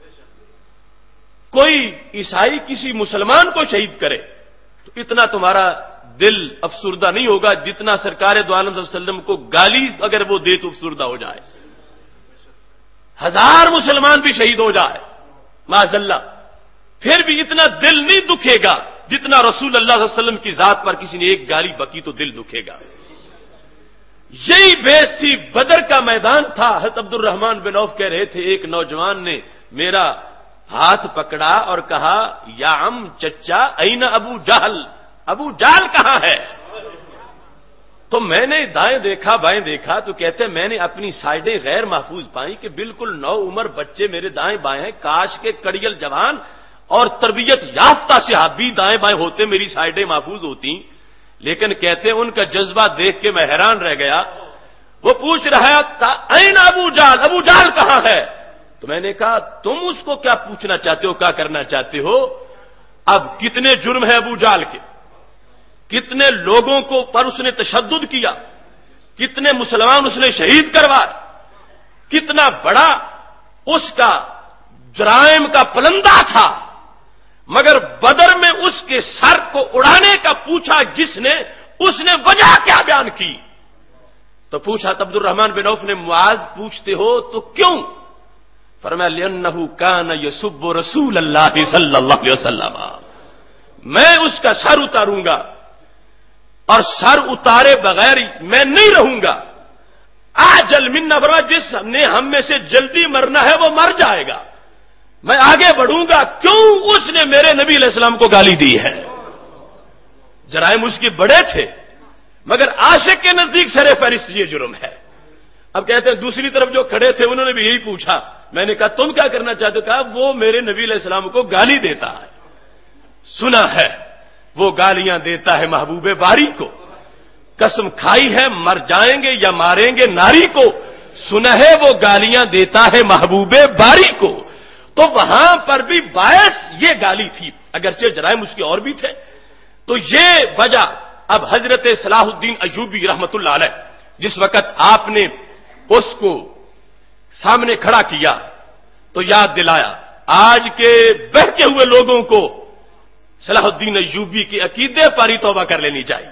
کوئی عیسائی کسی مسلمان کو شہید کرے تو اتنا تمہارا دل افسردہ نہیں ہوگا جتنا سرکار دو عالم صلی اللہ علیہ وسلم کو گالی اگر وہ دے تو افسردہ ہو جائے۔ 1000 مسلمان بھی شہید ہو جائے معاذ اللہ، پھر بھی اتنا دل نہیں دکھے گا جتنا رسول اللہ صلی اللہ علیہ وسلم کی ذات پر کسی نے ایک گالی بکی تو دل دکھے گا۔ یہی بیس تھی، بدر کا میدان تھا۔ حضرت عبد الرحمن بن عوف کہہ رہے تھے ایک نوجوان نے میرا ہاتھ پکڑا اور کہا یا چچا این ابو جہل، ابو جہل کہاں ہے؟ تو تو میں نے دائیں دیکھا بائیں دیکھا تو کہتے ہیں میں نے اپنی سائڈیں غیر محفوظ پائیں کہ بالکل نو عمر بچے میرے دائیں بائیں ہیں، کاش کے کڑیل جوان اور تربیت یافتہ صحابی دائیں بائیں ہوتے میری سائڈیں محفوظ ہوتی، لیکن کہتے ہیں ان کا جذبہ دیکھ کے میں حیران رہ گیا۔ وہ پوچھ رہا تھا این ابو جال، ابو جال کہاں ہے؟ تو میں نے کہا تم اس کو کیا پوچھنا چاہتے ہو، کیا کرنا چاہتے ہو؟ اب کتنے جرم ہیں ابو جال کے، کتنے لوگوں کو پر اس نے تشدد کیا، کتنے مسلمان اس نے شہید کروائے، کتنا بڑا اس کا جرائم کا پلندہ تھا، مگر بدر میں اس کے سر کو اڑانے کا پوچھا جس نے، اس نے وجہ کیا بیان کی؟ تو پوچھا عبد الرحمن بن عوف نے معاذ پوچھتے ہو تو کیوں؟ فرمایا لأنہ کان یسب رسول اللہ صلی اللہ علیہ وسلم، میں اس کا سر اتاروں گا اور سر اتارے بغیر میں نہیں رہوں گا۔ آجل منا، فرمایا جس نے ہم میں سے جلدی مرنا ہے وہ مر جائے گا، میں آگے بڑھوں گا۔ کیوں؟ اس نے میرے نبی علیہ السلام کو گالی دی ہے۔ جرائم اس کے بڑے تھے، مگر عاشق کے نزدیک سر فہرست یہ جرم ہے۔ اب کہتے ہیں دوسری طرف جو کھڑے تھے انہوں نے بھی یہی پوچھا، میں نے کہا تم کیا کرنا چاہتے ہو؟ کہا وہ میرے نبی علیہ السلام کو گالی دیتا ہے، سنا ہے وہ گالیاں دیتا ہے محبوب باری کو، قسم کھائی ہے مر جائیں گے یا ماریں گے ناری کو، سنا ہے وہ گالیاں دیتا ہے محبوب باری کو۔ تو وہاں پر بھی باعث یہ گالی تھی، اگرچہ جرائم اس کے اور بھی تھے۔ تو یہ وجہ، اب حضرت صلاح الدین ایوبی رحمت اللہ علیہ جس وقت آپ نے اس کو سامنے کھڑا کیا تو یاد دلایا آج کے بہکے ہوئے لوگوں کو صلاح الدین ایوبی کے عقیدے پر ہی توبہ کر لینی چاہیے۔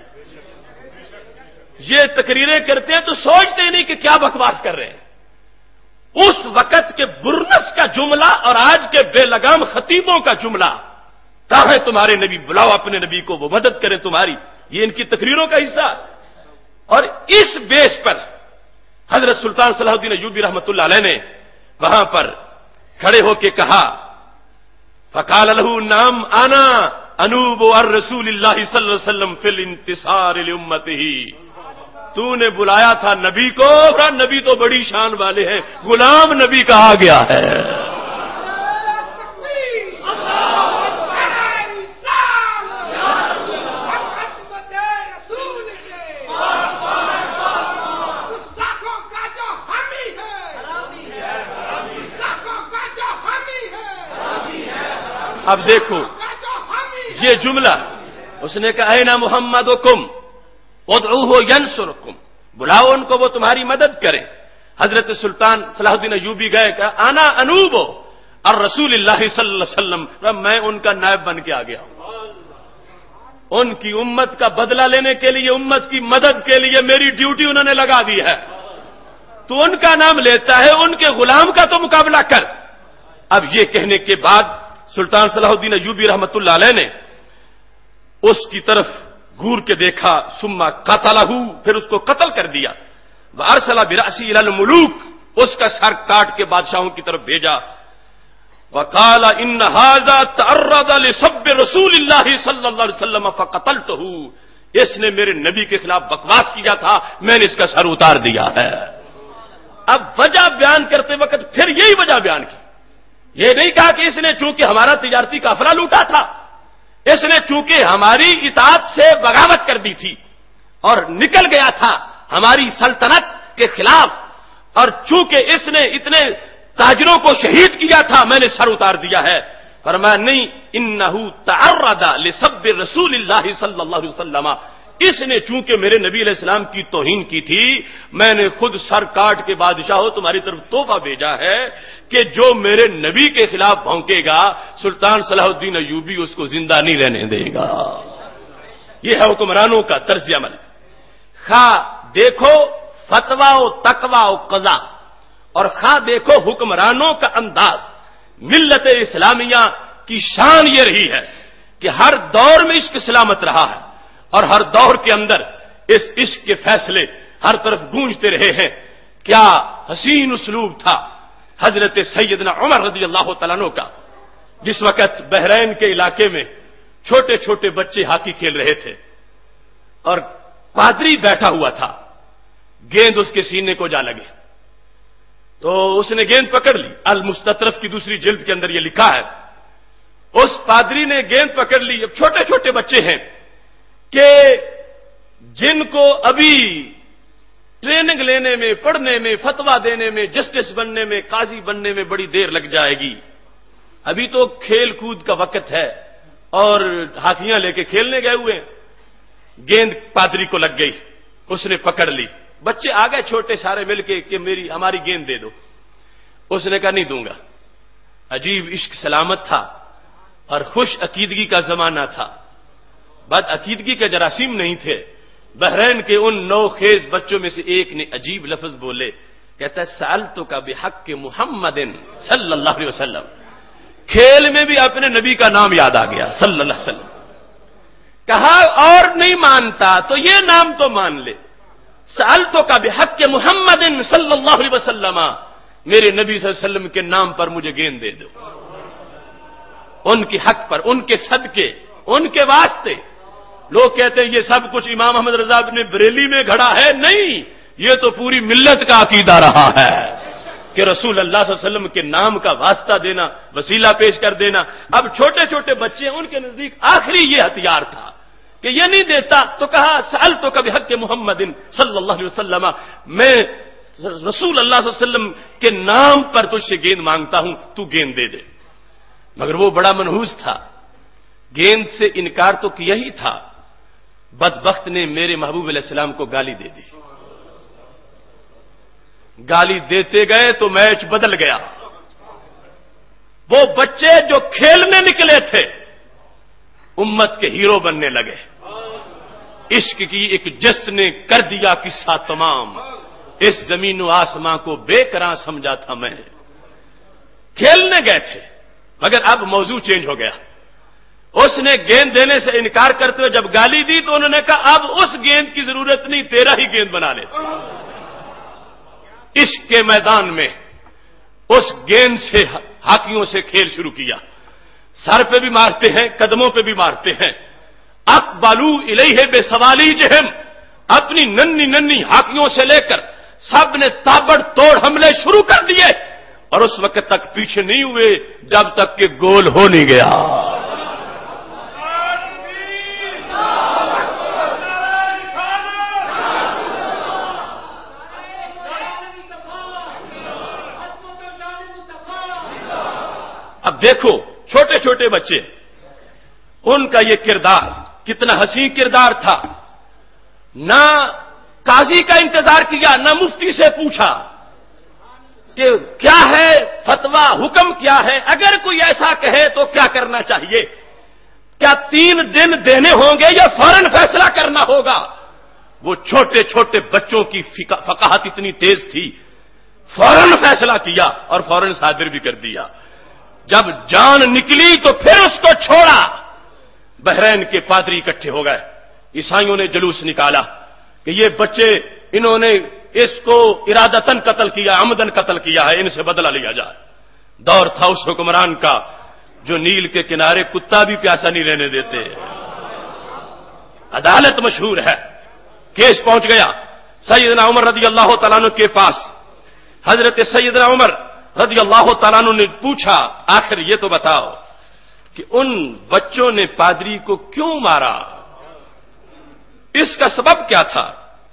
یہ تقریریں کرتے ہیں تو سوچتے نہیں کہ کیا بکواس کر رہے ہیں۔ اس وقت کے برنس کا جملہ اور آج کے بے لگام خطیبوں کا جملہ، کہاں تمہارے نبی، بلاؤ اپنے نبی کو وہ مدد کریں تمہاری، یہ ان کی تقریروں کا حصہ۔ اور اس بیس پر حضرت سلطان صلاح الدین ایوبی رحمت اللہ علیہ نے وہاں پر کھڑے ہو کے کہا فقال له نام انا انوب الرسول اللہ صلی اللہ علیہ وسلم فی الانتصار لامته، تو نے بلایا تھا نبی کو، نبی تو بڑی شان والے ہیں، غلام نبی کہا گیا ہے۔ اب دیکھو یہ جملہ، اس نے کہا اینا محمدکم ادعوہ ینصرکم، بلاؤ ان کو وہ تمہاری مدد کریں۔ حضرت سلطان صلاح الدین ایوبی گئے، کہا انا انوبو الرسول اللہ صلی اللہ علیہ وسلم، میں ان کا نائب بن کے آ گیا ہوں، ان کی امت کا بدلہ لینے کے لیے، امت کی مدد کے لیے میری ڈیوٹی انہوں نے لگا دی ہے، تو ان کا نام لیتا ہے، ان کے غلام کا تو مقابلہ کر۔ اب یہ کہنے کے بعد سلطان صلاح الدین ایوبی رحمت اللہ علیہ نے اس کی طرف گور کے دیکھا، ثم قتلہ، پھر اس کو قتل کر دیا، وارسل برأسی الی الملوک، اس کا سر کاٹ کے بادشاہوں کی طرف بھیجا، وقال ان ھذا تعرض لسب رسول اللہ صلی اللہ علیہ وسلم فقتلته، اس نے میرے نبی کے خلاف بکواس کیا تھا، میں نے اس کا سر اتار دیا ہے۔ اب وجہ بیان کرتے وقت پھر یہی وجہ بیان کی، یہ نہیں کہا کہ اس نے چونکہ ہمارا تجارتی قافلہ لوٹا تھا، اس نے چونکہ ہماری اطاعت سے بغاوت کر دی تھی اور نکل گیا تھا ہماری سلطنت کے خلاف، اور چونکہ اس نے اتنے تاجروں کو شہید کیا تھا، میں نے سر اتار دیا ہے۔ فرمایا نہیں، انہ تعرض لسب رسول اللہ صلی اللہ علیہ وسلم، اس نے چونکہ میرے نبی علیہ السلام کی توہین کی تھی، میں نے خود سر کاٹ کے بادشاہوں تمہاری طرف تحفہ بھیجا ہے کہ جو میرے نبی کے خلاف بھونکے گا سلطان صلاح الدین ایوبی اس کو زندہ نہیں رہنے دے گا۔ یہ ہے حکمرانوں کا طرز عمل۔ خواہ دیکھو فتویٰ و تقویٰ و قضا، اور خواہ دیکھو حکمرانوں کا انداز۔ ملت اسلامیہ کی شان یہ رہی ہے کہ ہر دور میں عشق سلامت رہا ہے، اور ہر دور کے اندر اس عشق کے فیصلے ہر طرف گونجتے رہے ہیں۔ کیا حسین اسلوب تھا حضرت سیدنا عمر رضی اللہ تعالیٰ عنہ کا، جس وقت بحرین کے علاقے میں چھوٹے چھوٹے بچے ہاکی کھیل رہے تھے، اور پادری بیٹھا ہوا تھا، گیند اس کے سینے کو جا لگے تو اس نے گیند پکڑ لی. المستطرف کی دوسری جلد کے اندر یہ لکھا ہے، اس پادری نے گیند پکڑ لی. اب چھوٹے چھوٹے بچے ہیں کہ جن کو ابھی ٹریننگ لینے میں، پڑھنے میں، فتوا دینے میں، جسٹس بننے میں، قاضی بننے میں بڑی دیر لگ جائے گی. ابھی تو کھیل کود کا وقت ہے اور ہاتھیاں لے کے کھیلنے گئے ہوئے ہیں. گیند پادری کو لگ گئی، اس نے پکڑ لی. بچے آ گئے چھوٹے سارے مل کے کہ ہماری گیند دے دو. اس نے کہا نہیں دوں گا. عجیب عشق سلامت تھا اور خوش عقیدگی کا زمانہ تھا، بد عقیدگی کے جراثیم نہیں تھے. بحرین کے ان نو خیز بچوں میں سے ایک نے عجیب لفظ بولے، کہتا ہے سألتو کا بحق محمد صلی اللہ علیہ وسلم. کھیل میں بھی اپنے نبی کا نام یاد آ گیا صلی اللہ علیہ وسلم. کہا اور نہیں مانتا تو یہ نام تو مان لے، سألتو کا بحق محمد صلی اللہ علیہ وسلم، میرے نبی صلی اللہ علیہ وسلم کے نام پر مجھے گیند دے دو. ان کے حق پر، ان کے صدقے، ان کے واسطے. لوگ کہتے ہیں یہ سب کچھ امام احمد رضا نے بریلی میں گھڑا ہے. نہیں، یہ تو پوری ملت کا عقیدہ رہا ہے کہ رسول اللہ صلی اللہ علیہ وسلم کے نام کا واسطہ دینا، وسیلہ پیش کر دینا. اب چھوٹے چھوٹے بچے ہیں، ان کے نزدیک آخری یہ ہتھیار تھا کہ یہ نہیں دیتا تو کہا سألتو کا بحق محمد صلی اللہ علیہ وسلم، میں رسول اللہ صلی اللہ علیہ وسلم کے نام پر تجھ سے گیند مانگتا ہوں، تو گیند دے دے. مگر وہ بڑا منحوس تھا، گیند سے انکار تو کیا ہی تھا، بدبخت نے میرے محبوب علیہ السلام کو گالی دے دی. گالی دیتے گئے تو میچ بدل گیا. وہ بچے جو کھیلنے نکلے تھے امت کے ہیرو بننے لگے. عشق کی ایک جست نے کر دیا قصہ تمام، اس زمین و آسماں کو بے قرار سمجھا تھا میں. کھیلنے گئے تھے مگر اب موضوع چینج ہو گیا. اس نے گیند دینے سے انکار کرتے ہوئے جب گالی دی تو انہوں نے کہا اب اس گیند کی ضرورت نہیں، تیرا ہی گیند بنا لیتے. عشق کے میدان میں اس گیند سے ہاتھیوں سے کھیل شروع کیا. سر پہ بھی مارتے ہیں، قدموں پہ بھی مارتے ہیں. اقبلوا الیہ بسوالیجہم، اپنی ننھی ننھی ہاتھیوں سے لے کر سب نے تابڑ توڑ حملے شروع کر دیے اور اس وقت تک پیچھے نہیں ہوئے جب تک کہ گول ہو نہیں گیا. اب دیکھو چھوٹے چھوٹے بچے، ان کا یہ کردار کتنا حسین کردار تھا. نہ قاضی کا انتظار کیا، نہ مفتی سے پوچھا کہ کیا ہے فتویٰ، حکم کیا ہے، اگر کوئی ایسا کہے تو کیا کرنا چاہیے، کیا 3 دن دینے ہوں گے یا فوراً فیصلہ کرنا ہوگا. وہ چھوٹے چھوٹے بچوں کی فقاہت اتنی تیز تھی، فوراً فیصلہ کیا اور فوراً صادر بھی کر دیا. جب جان نکلی تو پھر اس کو چھوڑا. بحرین کے پادری اکٹھے ہو گئے، عیسائیوں نے جلوس نکالا کہ یہ بچے انہوں نے اس کو ارادتاً قتل کیا، عمدن قتل کیا ہے، ان سے بدلہ لیا جائے. دور تھا اس حکمران کا جو نیل کے کنارے کتا بھی پیاسا نہیں رہنے دیتے. عدالت مشہور ہے. کیس پہنچ گیا سیدنا عمر رضی اللہ تعالیٰ عنہ کے پاس. حضرت سیدنا عمر رضی اللہ تعالیٰ عنہ نے پوچھا آخر یہ تو بتاؤ کہ ان بچوں نے پادری کو کیوں مارا، اس کا سبب کیا تھا.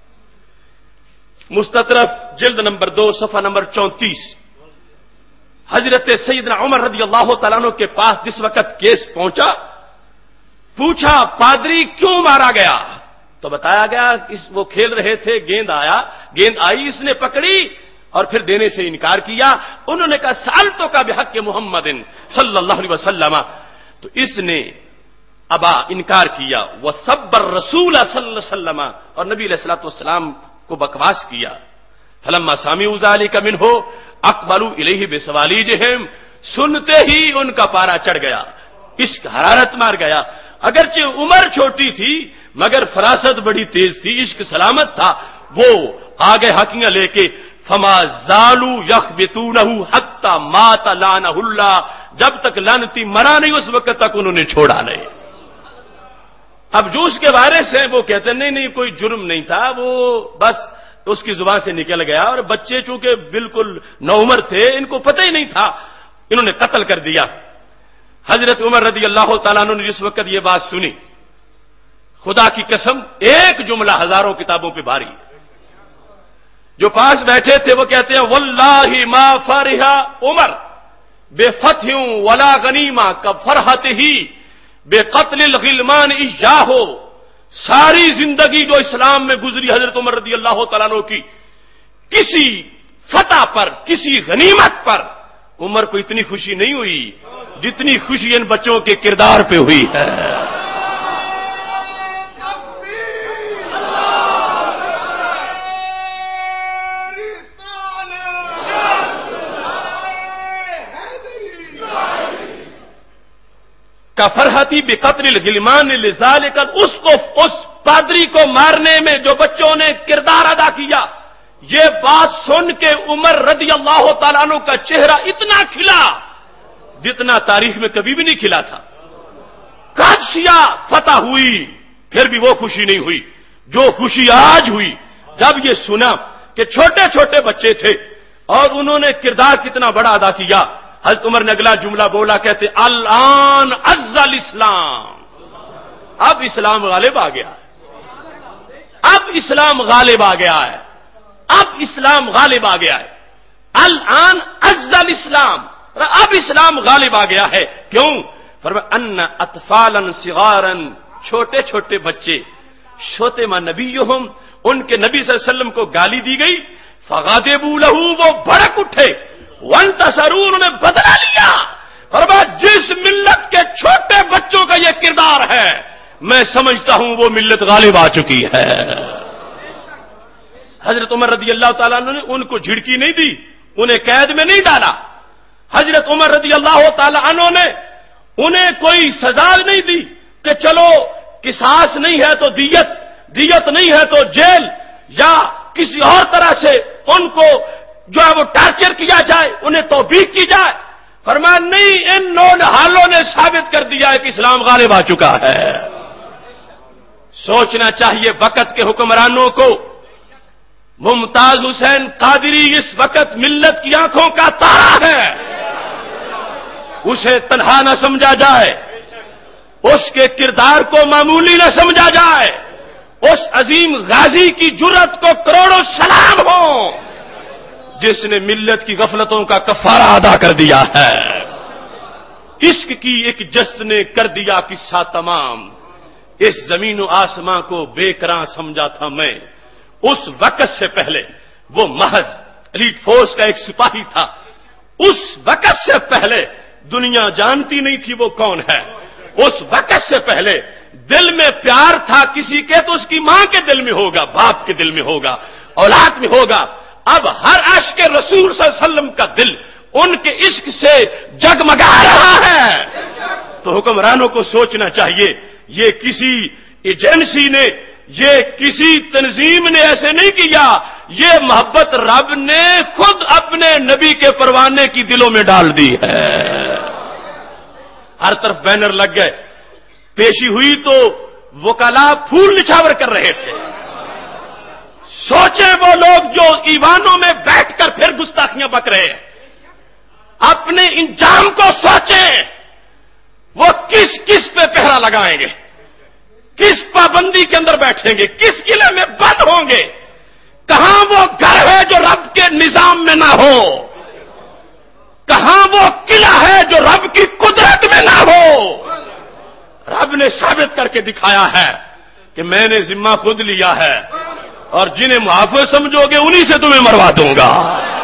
مستطرف جلد نمبر 2 صفحہ نمبر 34. حضرت سیدنا عمر رضی اللہ تعالیٰ عنہ کے پاس جس وقت کیس پہنچا، پوچھا پادری کیوں مارا گیا تو بتایا گیا وہ کھیل رہے تھے، گیند آئی، اس نے پکڑی اور پھر دینے سے انکار کیا. انہوں نے کہا سألتو کا بحق محمد صلی اللہ علیہ وسلم، تو اس نے ابا انکار کیا. وسب الرسول صلی اللہ علیہ وسلم، اور نبی علیہ الصلوۃ والسلام کو بکواس کیا. فلما سمعوا ذلك منه اقبلوا الیہ بسوالیجہم، سنتے ہی ان کا پارا چڑھ گیا، عشق حرارت مار گیا. اگرچہ عمر چھوٹی تھی مگر فراست بڑی تیز تھی، عشق سلامت تھا. وہ آگے ہاتھیاں لے کے فما زالوا یخبطونہ حتی مات لعنہ اللہ، جب تک لعنتی مرا نہیں اس وقت تک انہوں نے چھوڑا نہیں. اب جو اس کے وارث ہیں وہ کہتے ہیں نہیں کوئی جرم نہیں تھا، وہ بس اس کی زبان سے نکل گیا، اور بچے چونکہ بالکل نوعمر تھے، ان کو پتہ ہی نہیں تھا، انہوں نے قتل کر دیا۔ حضرت عمر رضی اللہ تعالیٰ عنہ نے جس وقت یہ بات سنی، خدا کی قسم ایک جملہ ہزاروں کتابوں پہ بھاری ہے۔ جو پاس بیٹھے تھے وہ کہتے ہیں واللہ ما فرح عمر بے فتح ولا غنیمہ کا فرحت ہی بے قتل الغلمان ایاہو، ساری زندگی جو اسلام میں گزری حضرت عمر رضی اللہ تعالیٰ عنہ کی، کسی فتح پر، کسی غنیمت پر عمر کو اتنی خوشی نہیں ہوئی جتنی خوشی ان بچوں کے کردار پہ ہوئی ہے۔ کا فرحتی بقتل الغلمان لذالک، اس پادری کو مارنے میں جو بچوں نے کردار ادا کیا، یہ بات سن کے عمر رضی اللہ تعالیٰ عنہ کا چہرہ اتنا کھلا جتنا تاریخ میں کبھی بھی نہیں کھلا تھا۔ قادسیہ فتح ہوئی پھر بھی وہ خوشی نہیں ہوئی جو خوشی آج ہوئی جب یہ سنا کہ چھوٹے چھوٹے بچے تھے اور انہوں نے کردار کتنا بڑا ادا کیا۔ حضرت عمر نے اگلا جملہ بولا، کہتے الان عز الاسلام، اب اسلام غالب آ گیا ہے، اب اسلام غالب آ گیا ہے، اب اسلام غالب آ گیا ہے۔ الان عز الاسلام، اب اسلام غالب آ گیا ہے۔ کیوں؟ فرمایا ان اطفالا صغارا، چھوٹے چھوٹے بچے، شتم نبیہم، ان کے نبی صلی اللہ علیہ وسلم کو گالی دی گئی، فغاضبوا لہ، وہ بھڑک اٹھے، وانتصروا، انہوں نے بدلہ لیا۔ فرمایا جس ملت کے چھوٹے بچوں کا یہ کردار ہے، میں سمجھتا ہوں وہ ملت غالب آ چکی ہے۔ حضرت عمر رضی اللہ تعالیٰ عنہ نے ان کو جھڑکی نہیں دی، انہیں قید میں نہیں ڈالا۔ حضرت عمر رضی اللہ تعالیٰ عنہ نے انہیں کوئی سزا نہیں دی کہ چلو قصاص نہیں ہے تو دیت نہیں ہے تو جیل، یا کسی اور طرح سے ان کو جو ہے وہ ٹارچر کیا جائے، انہیں توبیخ کی جائے۔ فرمایا نہیں، ان نونہالوں نے ثابت کر دیا ہے کہ اسلام غالب آ چکا ہے۔ سوچنا چاہیے وقت کے حکمرانوں کو، ممتاز حسین قادری اس وقت ملت کی آنکھوں کا تارا ہے، اسے تنہا نہ سمجھا جائے، اس کے کردار کو معمولی نہ سمجھا جائے، اس عظیم غازی کی جرأت کو کروڑوں سلام ہو جس نے ملت کی غفلتوں کا کفارہ ادا کر دیا ہے۔ عشق کی ایک جست نے کر دیا قصہ تمام، اس زمین و آسماں کو بے کراں سمجھا تھا میں، اس وقت سے پہلے وہ محض ایلیٹ فورس کا ایک سپاہی تھا، اس وقت سے پہلے دنیا جانتی نہیں تھی وہ کون ہے، اس وقت سے پہلے دل میں پیار تھا کسی کے تو اس کی ماں کے دل میں ہوگا، باپ کے دل میں ہوگا، اولاد میں ہوگا۔ اب ہر عاشق رسول صلی اللہ علیہ وسلم کا دل ان کے عشق سے جگمگا رہا ہے۔ تو حکمرانوں کو سوچنا چاہیے، یہ کسی ایجنسی نے، یہ کسی تنظیم نے ایسے نہیں کیا، یہ محبت رب نے خود اپنے نبی کے پروانے کی دلوں میں ڈال دی ہے۔ ہر طرف بینر لگ گئے، پیشی ہوئی تو وکلاء پھول نچھاور کر رہے تھے۔ سوچیں وہ لوگ جو ایوانوں میں بیٹھ کر پھر گستاخیاں بک رہے ہیں، اپنے انجام کو سوچیں، وہ کس کس پہ پہرا لگائیں گے، کس پابندی کے اندر بیٹھیں گے، کس قلعے میں بند ہوں گے، کہاں وہ گھر ہے جو رب کے نظام میں نہ ہو، کہاں وہ قلعہ ہے جو رب کی قدرت میں نہ ہو۔ رب نے ثابت کر کے دکھایا ہے کہ میں نے ذمہ خود لیا ہے، اور جنہیں محافظ سمجھو گے انہی سے تمہیں مروا دوں گا۔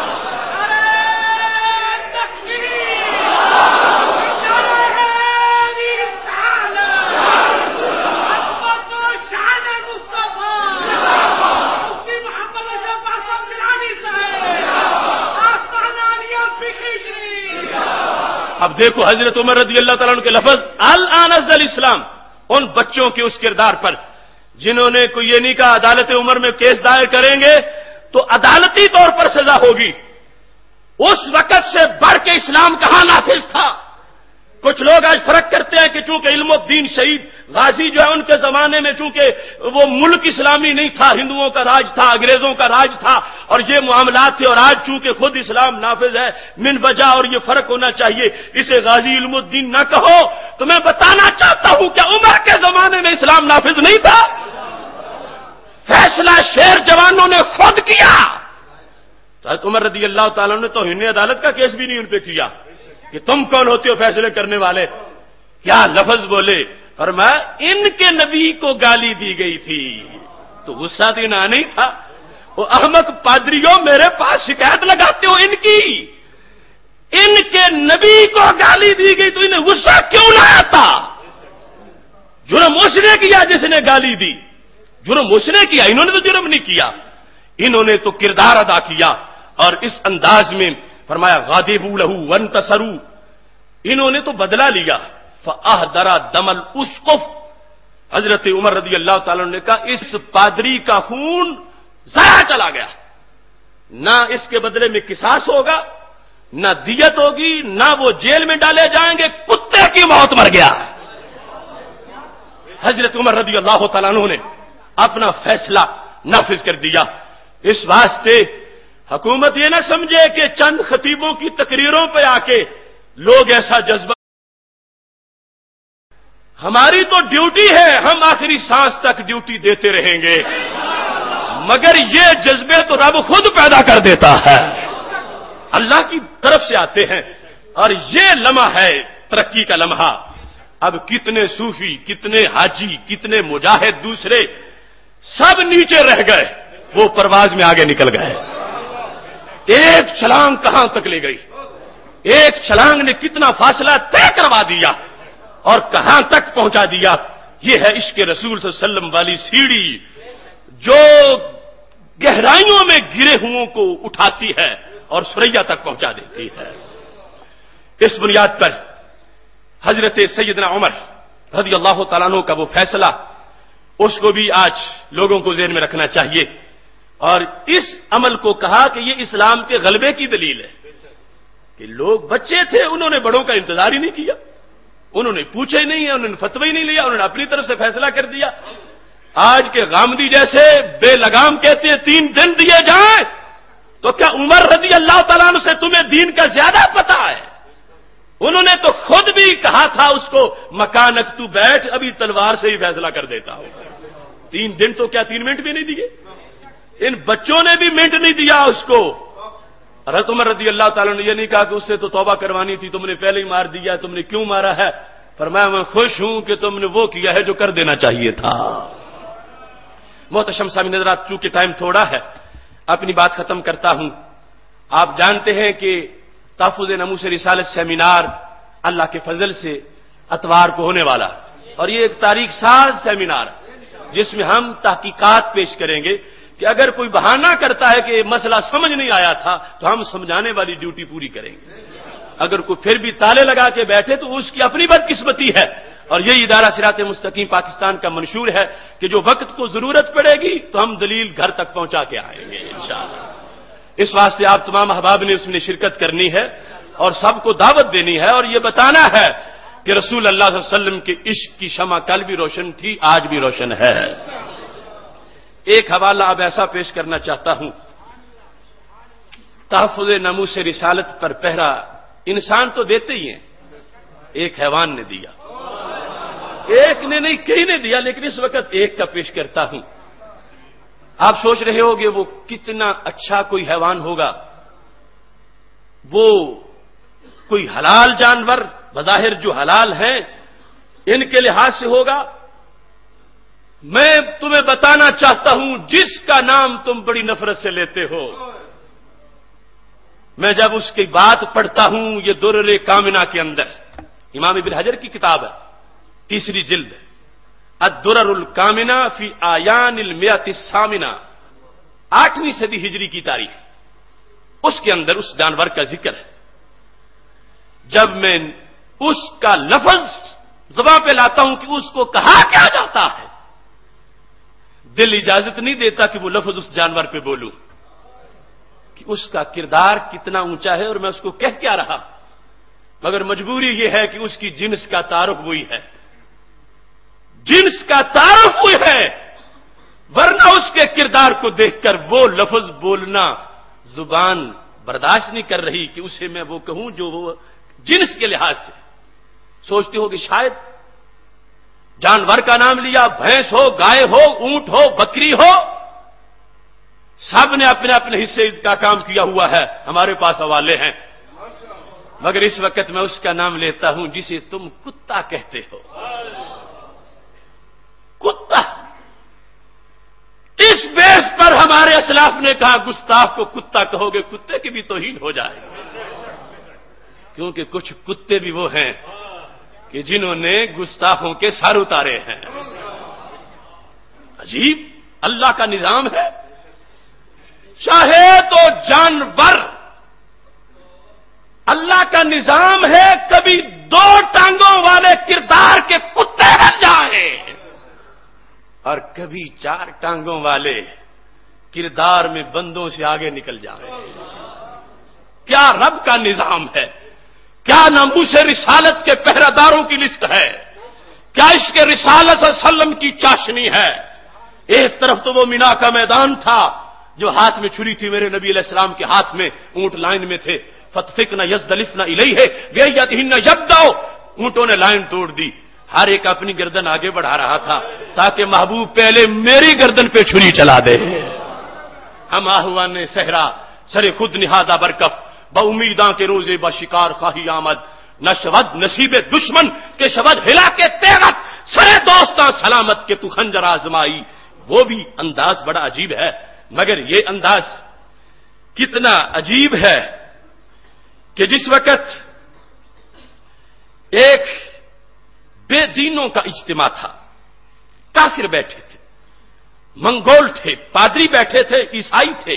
اب دیکھو حضرت عمر رضی اللہ تعالیٰ عنہ کے لفظ الان عز الاسلام، ان بچوں کے اس کردار پر جنہوں نے کوئی یہ نہیں کہا عدالت عمر میں کیس دائر کریں گے تو عدالتی طور پر سزا ہوگی، اس وقت سے بڑھ کے اسلام کہاں نافذ تھا، کچھ لوگ آج فرق کرتے ہیں کہ چونکہ علم الدین شہید غازی جو ہے ان کے زمانے میں چونکہ وہ ملک اسلامی نہیں تھا، ہندوؤں کا راج تھا، انگریزوں کا راج تھا اور یہ معاملات تھے، اور آج چونکہ خود اسلام نافذ ہے من وجہ اور یہ فرق ہونا چاہیے، اسے غازی علم الدین نہ کہو۔ تو میں بتانا چاہتا ہوں کہ عمر کے زمانے میں اسلام نافذ نہیں تھا، فیصلہ شیر جوانوں نے خود کیا۔ حضرت عمر رضی اللہ تعالیٰ نے تو توہین عدالت کا کیس بھی نہیں ان پہ کیا کہ تم کون ہوتے ہو فیصلے کرنے والے، کیا لفظ بولے، فرمایا ان کے نبی کو گالی دی گئی تھی تو غصہ دینا نہیں تھا۔ وہ احمق پادریوں میرے پاس شکایت لگاتے ہو ان کی، ان کے نبی کو گالی دی گئی تو انہیں غصہ کیوں نہ آتا؟ جرم اس نے کیا جس نے گالی دی، جرم اس نے کیا، انہوں نے تو جرم نہیں کیا، انہوں نے تو کردار ادا کیا۔ اور اس انداز میں فرمایا غاضبوا لہ وانتصروا، انہوں نے تو بدلہ لیا۔ فاحضر دم الاسقف، حضرت عمر رضی اللہ تعالیٰ نے کہا اس پادری کا خون ضائع چلا گیا، نہ اس کے بدلے میں قصاص ہوگا، نہ دیت ہوگی، نہ وہ جیل میں ڈالے جائیں گے، کتے کی موت مر گیا۔ حضرت عمر رضی اللہ تعالیٰ عنہ نے اپنا فیصلہ نافذ کر دیا۔ اس واسطے حکومت یہ نہ سمجھے کہ چند خطیبوں کی تقریروں پہ آ کے لوگ ایسا جذبہ، ہماری تو ڈیوٹی ہے، ہم آخری سانس تک ڈیوٹی دیتے رہیں گے، مگر یہ جذبے تو رب خود پیدا کر دیتا ہے، اللہ کی طرف سے آتے ہیں۔ اور یہ لمحہ ہے ترقی کا لمحہ۔ اب کتنے صوفی، کتنے حاجی، کتنے مجاہد دوسرے سب نیچے رہ گئے، وہ پرواز میں آگے نکل گئے۔ ایک چھلانگ کہاں تک لے گئی، ایک چھلانگ نے کتنا فاصلہ طے کروا دیا اور کہاں تک پہنچا دیا۔ یہ ہے عشق رسول صلی اللہ علیہ وسلم والی سیڑھی جو گہرائیوں میں گرے ہوئوں کو اٹھاتی ہے اور سریا تک پہنچا دیتی ہے۔ اس بنیاد پر حضرت سیدنا عمر رضی اللہ تعالیٰ عنہ کا وہ فیصلہ، اس کو بھی آج لوگوں کو ذہن میں رکھنا چاہیے۔ اور اس عمل کو کہا کہ یہ اسلام کے غلبے کی دلیل ہے کہ لوگ بچے تھے، انہوں نے بڑوں کا انتظار ہی نہیں کیا، انہوں نے پوچھا ہی نہیں ہے، انہوں نے فتوی ہی نہیں لیا، انہوں نے اپنی طرف سے فیصلہ کر دیا۔ آج کے غامدی جیسے بے لگام کہتے ہیں 3 دن دیے جائیں، تو کیا عمر رضی اللہ تعالیٰ عنہ سے تمہیں دین کا زیادہ پتہ ہے؟ انہوں نے تو خود بھی کہا تھا اس کو مکانک تو بیٹھ، ابھی تلوار سے ہی فیصلہ کر دیتا ہوں۔ 3 دن تو کیا 3 منٹ بھی نہیں دیے؟ ان بچوں نے بھی منٹ نہیں دیا اس کو۔ حضرت عمر رضی اللہ تعالیٰ نے یہ نہیں کہا کہ اس سے تو توبہ کروانی تھی، تم نے پہلے ہی مار دیا، تم نے کیوں مارا ہے؟ فرمایا میں خوش ہوں کہ تم نے وہ کیا ہے جو کر دینا چاہیے تھا۔ محتشم سامعین حضرات، چونکہ ٹائم تھوڑا ہے اپنی بات ختم کرتا ہوں۔ آپ جانتے ہیں کہ تحفظ ناموس رسالت سیمینار اللہ کے فضل سے اتوار کو ہونے والا، اور یہ ایک تاریخ ساز سیمینار جس میں ہم تحقیقات پیش کریں گے کہ اگر کوئی بہانہ کرتا ہے کہ مسئلہ سمجھ نہیں آیا تھا تو ہم سمجھانے والی ڈیوٹی پوری کریں گے، اگر کوئی پھر بھی تالے لگا کے بیٹھے تو اس کی اپنی بدقسمتی ہے۔ اور یہی ادارہ صراط مستقیم پاکستان کا منشور ہے کہ جو وقت کو ضرورت پڑے گی تو ہم دلیل گھر تک پہنچا کے آئیں گے انشاءاللہ۔ اس واسطے آپ تمام احباب نے اس میں شرکت کرنی ہے اور سب کو دعوت دینی ہے اور یہ بتانا ہے کہ رسول اللہ صلی اللہ علیہ وسلم کے عشق کی شمع کل بھی روشن تھی، آج بھی روشن ہے۔ ایک حوالہ اب ایسا پیش کرنا چاہتا ہوں، تحفظ ناموس رسالت پر پہرا انسان تو دیتے ہی ہیں، ایک حیوان نے دیا، ایک نے نہیں کئی نے دیا، لیکن اس وقت ایک کا پیش کرتا ہوں۔ آپ سوچ رہے ہوگے وہ کتنا اچھا کوئی حیوان ہوگا، وہ کوئی حلال جانور بظاہر جو حلال ہیں ان کے لحاظ سے ہوگا۔ میں تمہیں بتانا چاہتا ہوں جس کا نام تم بڑی نفرت سے لیتے ہو، میں جب اس کی بات پڑھتا ہوں یہ درر کامنہ کے اندر، امام ابن حجر کی کتاب ہے، 3 جلد، الدرر الکامنہ فی آیان المئۃ الثامنہ، 8ویں صدی ہجری کی تاریخ، اس کے اندر اس جانور کا ذکر ہے۔ جب میں اس کا لفظ زبان پہ لاتا ہوں کہ اس کو کہا کیا جاتا ہے، دل اجازت نہیں دیتا کہ وہ لفظ اس جانور پہ بولوں کہ اس کا کردار کتنا اونچا ہے اور میں اس کو کہہ کیا رہا۔ مگر مجبوری یہ ہے کہ اس کی جنس کا تعارف وہی ہے، جنس کا تعارف وہی ہے، ورنہ اس کے کردار کو دیکھ کر وہ لفظ بولنا زبان برداشت نہیں کر رہی کہ اسے میں وہ کہوں جو وہ جنس کے لحاظ سے سوچتے ہو کہ شاید جانور کا نام لیا، بھینس ہو، گائے ہو، اونٹ ہو، بکری ہو، سب نے اپنے اپنے حصے کا کام کیا ہوا ہے، ہمارے پاس حوالے ہیں، مگر اس وقت میں اس کا نام لیتا ہوں جسے تم کتا کہتے ہو، کتا۔ اس بیس پر ہمارے اسلاف نے کہا گستاخ کو کتا کہو گے کتے کی بھی توہین ہو جائے گی، کیونکہ کچھ کتے بھی وہ ہیں کہ جنہوں نے گستاخوں کے سر اتارے ہیں۔ عجیب اللہ کا نظام ہے، چاہے تو جانور، اللہ کا نظام ہے کبھی دو ٹانگوں والے کردار کے کتے بن جائیں اور کبھی چار ٹانگوں والے کردار میں بندوں سے آگے نکل جائیں۔ کیا رب کا نظام ہے، کیا ناموس رسالت کے پہرہ داروں کی لسٹ ہے، کیا اس کے رسالت صلی اللہ علیہ وسلم کی چاشنی ہے۔ ایک طرف تو وہ مینا کا میدان تھا جو ہاتھ میں چھری تھی میرے نبی علیہ السلام کے ہاتھ میں، اونٹ لائن میں تھے، فتفقنا یزدلفنا الیہ بیئتہن یبدأ، اونٹوں نے لائن توڑ دی، ہر ایک اپنی گردن آگے بڑھا رہا تھا تاکہ محبوب پہلے میری گردن پہ چھری چلا دے۔ ہم آہوان نے صحرا سر خود نہادہ برکف، با امیداں کے روزے با شکار خواہی آمد، نہ شود نصیب دشمن کے شود ہلا کے تیغت، سرے دوستاں سلامت کے تو خنجر آزمائی۔ وہ بھی انداز بڑا عجیب ہے، مگر یہ انداز کتنا عجیب ہے کہ جس وقت ایک بے دینوں کا اجتماع تھا، کافر بیٹھے تھے، منگول تھے، پادری بیٹھے تھے، عیسائی تھے،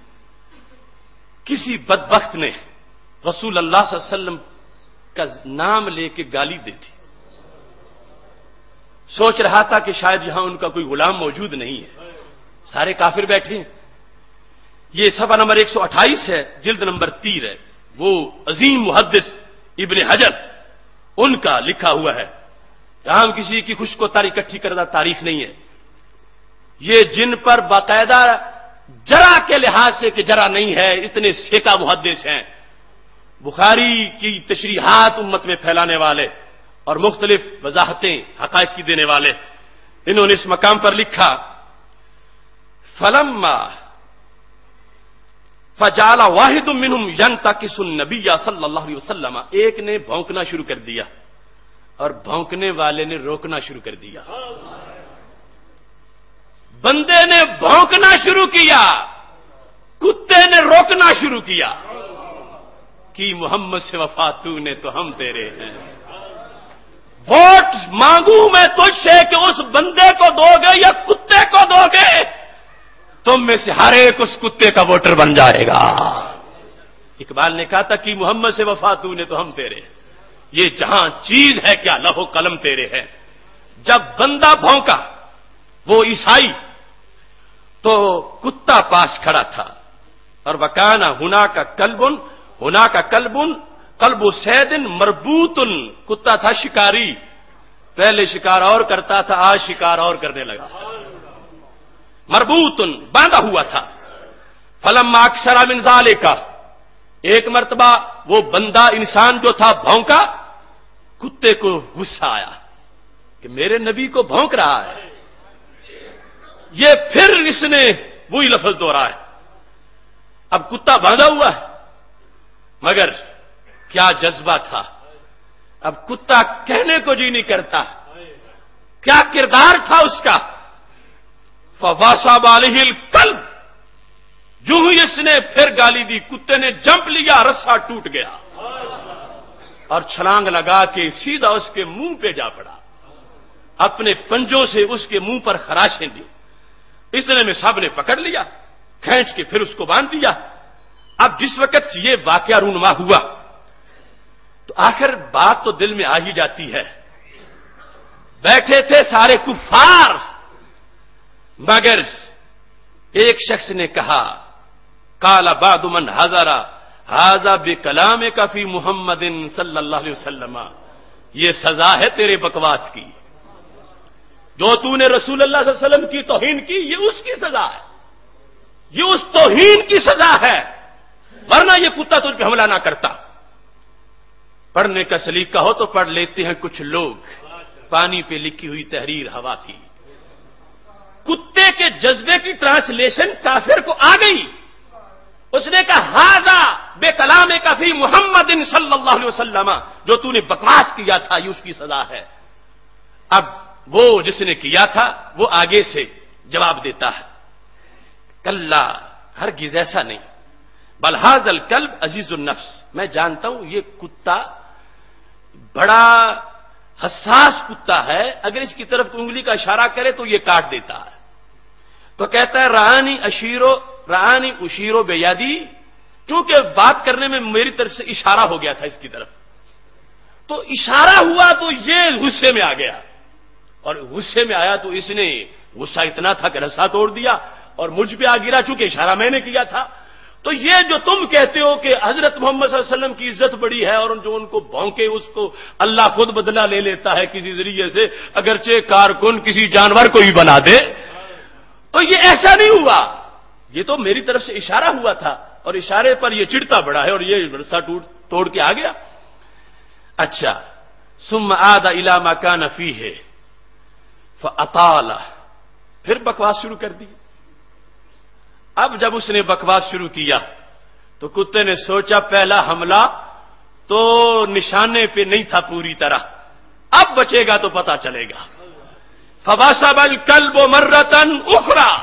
کسی بدبخت نے رسول اللہ صلی اللہ علیہ وسلم کا نام لے کے گالی دے دی، سوچ رہا تھا کہ شاید یہاں ان کا کوئی غلام موجود نہیں ہے، سارے کافر بیٹھے ہیں۔ یہ صفحہ نمبر 128 ہے، جلد نمبر 3 ہے، وہ عظیم محدث ابن حجر ان کا لکھا ہوا ہے، یہاں کسی کی خوش کو تاریخ اکٹھی کردہ تاریخ نہیں ہے، یہ جن پر باقاعدہ جرا کے لحاظ سے کہ جرا نہیں ہے اتنے سیکا محدث ہیں، بخاری کی تشریحات امت میں پھیلانے والے اور مختلف وضاحتیں حقائق کی دینے والے، انہوں نے اس مقام پر لکھا فلما فجعل واحد منهم ينتقص النبي صلی اللہ علیہ وسلم، ایک نے بھونکنا شروع کر دیا اور بھونکنے والے نے روکنا شروع کر دیا۔ بندے نے بھونکنا شروع کیا، کتے نے روکنا شروع کیا کہ محمد سے وفا تو نے تو ہم تیرے ہیں، ووٹ مانگوں میں تجھ سے کہ اس بندے کو دو گے یا کتے کو دو گے، تم میں سے ہر ایک اس کتے کا ووٹر بن جائے گا۔ اقبال نے کہا تھا کہ محمد سے وفا تو نے تو ہم تیرے ہیں، یہ جہاں چیز ہے کیا لوح قلم تیرے ہے۔ جب بندہ بھونکا وہ عیسائی تو کتا پاس کھڑا تھا، اور وکانا ہونا کا قلب سیدن مربوطن، کتا تھا شکاری، پہلے شکار اور کرتا تھا، آج شکار اور کرنے لگا، مربوطن باندھا ہوا تھا۔ فلما اکثر من ذالک، ایک مرتبہ وہ بندہ انسان جو تھا بھونکا، کتے کو غصہ آیا کہ میرے نبی کو بھونک رہا ہے، یہ پھر اس نے وہی لفظ دوہرایا ہے۔ اب کتا باندھا ہوا ہے، مگر کیا جذبہ تھا، اب کتا کہنے کو جی نہیں کرتا، کیا کردار تھا اس کا۔ فواصب علیہ الکلب، جو ہی اس نے پھر گالی دی، کتے نے جمپ لیا، رسا ٹوٹ گیا اور چھلانگ لگا کے سیدھا اس کے منہ پہ جا پڑا، اپنے پنجوں سے اس کے منہ پر خراشیں دی، اتنے میں سب نے پکڑ لیا، کھینچ کے پھر اس کو باندھ دیا۔ اب جس وقت یہ واقعہ رونما ہوا تو آخر بات تو دل میں آ ہی جاتی ہے، بیٹھے تھے سارے کفار، مگر ایک شخص نے کہا قال بعض من حضر ھذا بکلامک فی محمد صلی اللہ علیہ وسلم، یہ سزا ہے تیرے بکواس کی، جو تو نے رسول اللہ صلی اللہ علیہ وسلم کی توہین کی، یہ اس کی سزا ہے، یہ اس توہین کی سزا ہے، ورنہ یہ کتا تجھ پہ حملہ نہ کرتا۔ پڑھنے کا سلیقہ ہو تو پڑھ لیتے ہیں کچھ لوگ پانی پہ لکھی ہوئی تحریر ہوا کی، کتے کے جذبے کی ٹرانسلیشن کافر کو آ گئی، اس نے کہا ھذا بکلامک فی محمد صلی اللہ علیہ وسلم، جو تو نے بکواس کیا تھا یہ اس کی سزا ہے۔ اب وہ جس نے کیا تھا وہ آگے سے جواب دیتا ہے، کلا ہرگز ایسا نہیں، بل ھذا الکلب عزیز النفس، میں جانتا ہوں یہ کتا بڑا حساس کتا ہے، اگر اس کی طرف انگلی کا اشارہ کرے تو یہ کاٹ دیتا ہے۔ تو کہتا ہے رانی اشیرو بیادی، کیونکہ بات کرنے میں میری طرف سے اشارہ ہو گیا تھا اس کی طرف، تو اشارہ ہوا تو یہ غصے میں آ گیا، اور غصے میں آیا تو اس نے غصہ اتنا تھا کہ رسا توڑ دیا اور مجھ پہ آ گرا، چونکہ اشارہ میں نے کیا تھا۔ تو یہ جو تم کہتے ہو کہ حضرت محمد صلی اللہ علیہ وسلم کی عزت بڑی ہے اور جو ان کو بھونکے اس کو اللہ خود بدلہ لے لیتا ہے کسی ذریعے سے، اگرچہ کارکن کسی جانور کو ہی بنا دے، تو یہ ایسا نہیں ہوا، یہ تو میری طرف سے اشارہ ہوا تھا اور اشارے پر یہ چڑھتا بڑا ہے اور یہ رسا توڑ کے آ گیا۔ اچھا، ثم عاد الی ما کان فیہ فاطال، پھر بکواس شروع کر دی۔ اب جب اس نے بکواس شروع کیا تو کتے نے سوچا پہلا حملہ تو نشانے پہ نہیں تھا پوری طرح، اب بچے گا تو پتا چلے گا۔ فبصب الکلب مرۃ اخرى،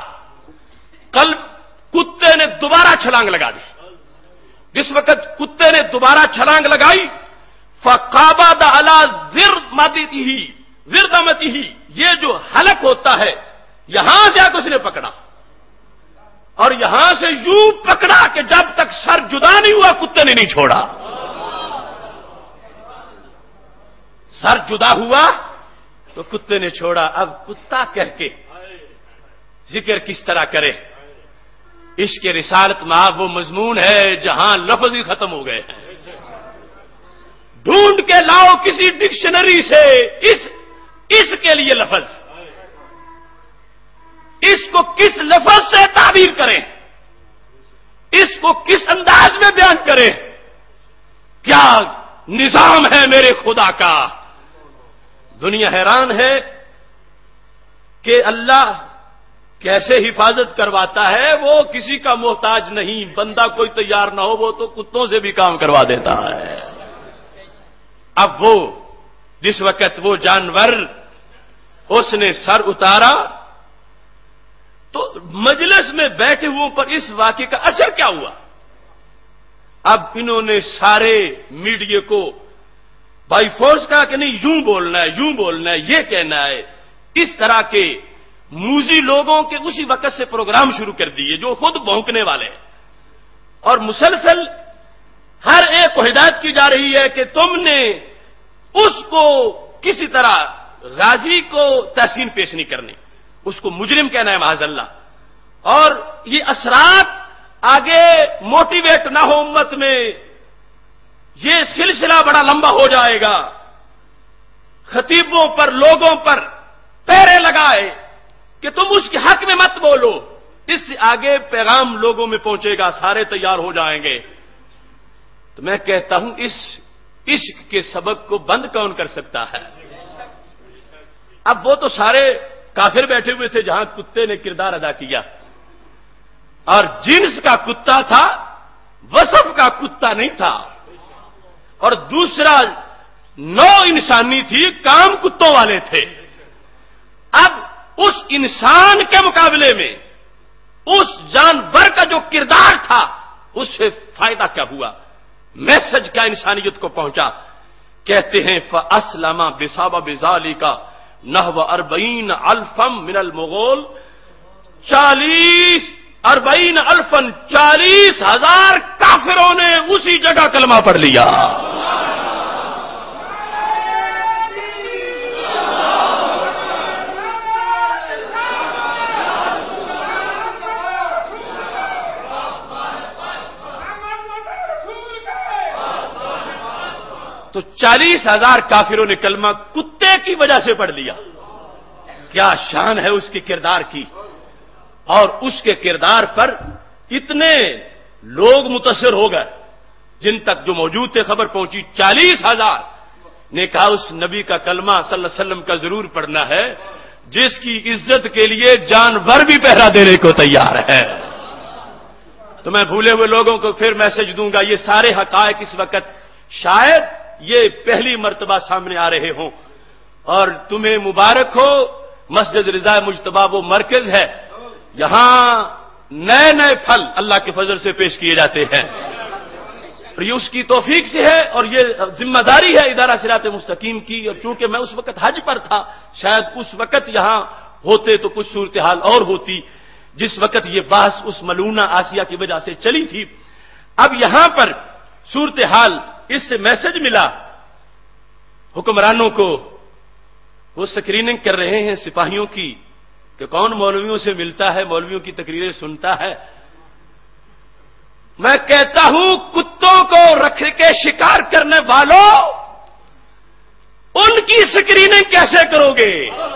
کتے نے دوبارہ چھلانگ لگا دی۔ جس وقت کتے نے دوبارہ چھلانگ لگائی، فقابض علی ذردمتہ، یہ جو حلق ہوتا ہے یہاں سے آ کے اس نے پکڑا، اور یہاں سے یوں پکڑا کہ جب تک سر جدا نہیں ہوا کتے نے نہیں چھوڑا۔ سر جدا ہوا تو کتے نے چھوڑا۔ اب کتا کہہ کے ذکر کس طرح کرے؟ عشق رسالت میں وہ مضمون ہے جہاں لفظ ہی ختم ہو گئے ہیں، ڈھونڈ کے لاؤ کسی ڈکشنری سے اس کے لیے لفظ، اس کو کس لفظ سے تعبیر کریں، اس کو کس انداز میں بیان کریں؟ کیا نظام ہے میرے خدا کا! دنیا حیران ہے کہ اللہ کیسے حفاظت کرواتا ہے، وہ کسی کا محتاج نہیں، بندہ کوئی تیار نہ ہو وہ تو کتوں سے بھی کام کروا دیتا ہے۔ اب وہ جس وقت وہ جانور اس نے سر اتارا تو مجلس میں بیٹھے ہوئے پر اس واقعے کا اثر کیا ہوا؟ اب انہوں نے سارے میڈیا کو بائی فورس کہا کہ نہیں یوں بولنا ہے، یوں بولنا ہے، یہ کہنا ہے، اس طرح کے موذی لوگوں کے اسی وقت سے پروگرام شروع کر دیے جو خود بھونکنے والے ہیں، اور مسلسل ہر ایک کو ہدایت کی جا رہی ہے کہ تم نے اس کو کسی طرح غازی کو تحسین پیش نہیں کرنی، اس کو مجرم کہنا ہے معاذ اللہ، اور یہ اثرات آگے موٹیویٹ نہ ہو امت میں، یہ سلسلہ بڑا لمبا ہو جائے گا، خطیبوں پر لوگوں پر پہرے لگائے کہ تم اس کے حق میں مت بولو، اس سے آگے پیغام لوگوں میں پہنچے گا، سارے تیار ہو جائیں گے۔ تو میں کہتا ہوں اس عشق کے سبق کو بند کون کر سکتا ہے؟ اب وہ تو سارے کافر بیٹھے ہوئے تھے جہاں کتے نے کردار ادا کیا، اور جنس کا کتا تھا، وصف کا کتا نہیں تھا، اور دوسرا نو انسانی تھی، کام کتوں والے تھے۔ اب اس انسان کے مقابلے میں اس جانور کا جو کردار تھا اس سے فائدہ کیا ہوا؟ میسج کیا انسانیت کو پہنچا؟ کہتے ہیں فَأَسْلَمَ بِسَبَبِ ذَلِكَ نَحْوَ 40,000 من المغول، 40,000 کافروں نے اسی جگہ کلمہ پڑھ لیا۔ تو 40,000 کافروں نے کلمہ کتے کی وجہ سے پڑھ لیا. کیا شان ہے اس کے کردار کی. اور اس کے کردار پر اتنے لوگ متاثر ہو گئے جن تک جو موجود تھے خبر پہنچی. 40,000 نے کہا اس نبی کا کلمہ صلی اللہ علیہ وسلم کا ضرور پڑھنا ہے جس کی عزت کے لیے جانور بھی پہرا دینے کو تیار ہے. تو میں بھولے ہوئے لوگوں کو پھر میسج دوں گا، یہ سارے حقائق اس وقت شاید یہ پہلی مرتبہ سامنے آ رہے ہوں، اور تمہیں مبارک ہو. مسجد رضا مجتبیٰ وہ مرکز ہے، یہاں نئے نئے پھل اللہ کے فضل سے پیش کیے جاتے ہیں، اور یہ اس کی توفیق سے ہے، اور یہ ذمہ داری ہے ادارہ صراط مستقیم کی. اور چونکہ میں اس وقت حج پر تھا، شاید اس وقت یہاں ہوتے تو کچھ صورتحال اور ہوتی. جس وقت یہ بحث اس ملعونہ آسیہ کی وجہ سے چلی تھی، اب یہاں پر صورتحال اس سے میسج ملا حکمرانوں کو. وہ سکریننگ کر رہے ہیں سپاہیوں کی کہ کون مولویوں سے ملتا ہے، مولویوں کی تقریریں سنتا ہے. میں کہتا ہوں کتوں کو رکھ کے شکار کرنے والوں، ان کی سکریننگ کیسے کرو گے؟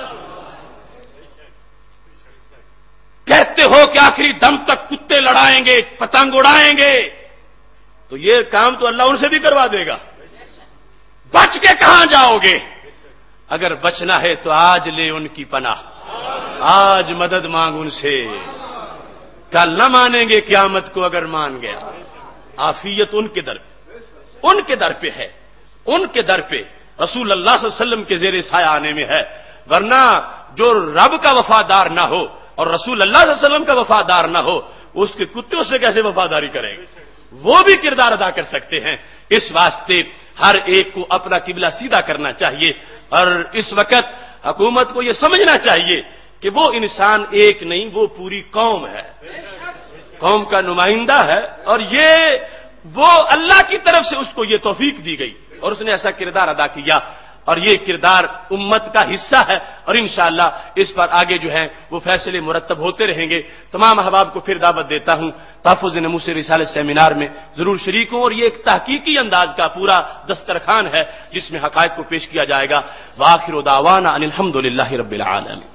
کہتے ہو کہ آخری دم تک کتے لڑائیں گے، پتنگ اڑائیں گے، تو یہ کام تو اللہ ان سے بھی کروا دے گا. بچ کے کہاں جاؤ گے؟ اگر بچنا ہے تو آج لے ان کی پناہ، آج مدد مانگ ان سے. کل نہ مانیں گے قیامت کو اگر مان گیا. عافیت ان کے در پہ، ان کے در پہ ہے، ان کے در پہ رسول اللہ صلی اللہ علیہ وسلم کے زیر سایہ آنے میں ہے. ورنہ جو رب کا وفادار نہ ہو اور رسول اللہ صلی اللہ علیہ وسلم کا وفادار نہ ہو، اس کے کتے سے کیسے وفاداری کریں گے؟ وہ بھی کردار ادا کر سکتے ہیں. اس واسطے ہر ایک کو اپنا قبلہ سیدھا کرنا چاہیے، اور اس وقت حکومت کو یہ سمجھنا چاہیے کہ وہ انسان ایک نہیں، وہ پوری قوم ہے، قوم کا نمائندہ ہے، اور یہ وہ اللہ کی طرف سے اس کو یہ توفیق دی گئی اور اس نے ایسا کردار ادا کیا، اور یہ کردار امت کا حصہ ہے. اور انشاءاللہ اس پر آگے جو ہے وہ فیصلے مرتب ہوتے رہیں گے. تمام احباب کو پھر دعوت دیتا ہوں تحفظ ناموس رسالت سیمینار میں ضرور شریک ہوں، اور یہ ایک تحقیقی انداز کا پورا دسترخوان ہے جس میں حقائق کو پیش کیا جائے گا. وآخر دعوانا ان الحمدللہ رب العالمین.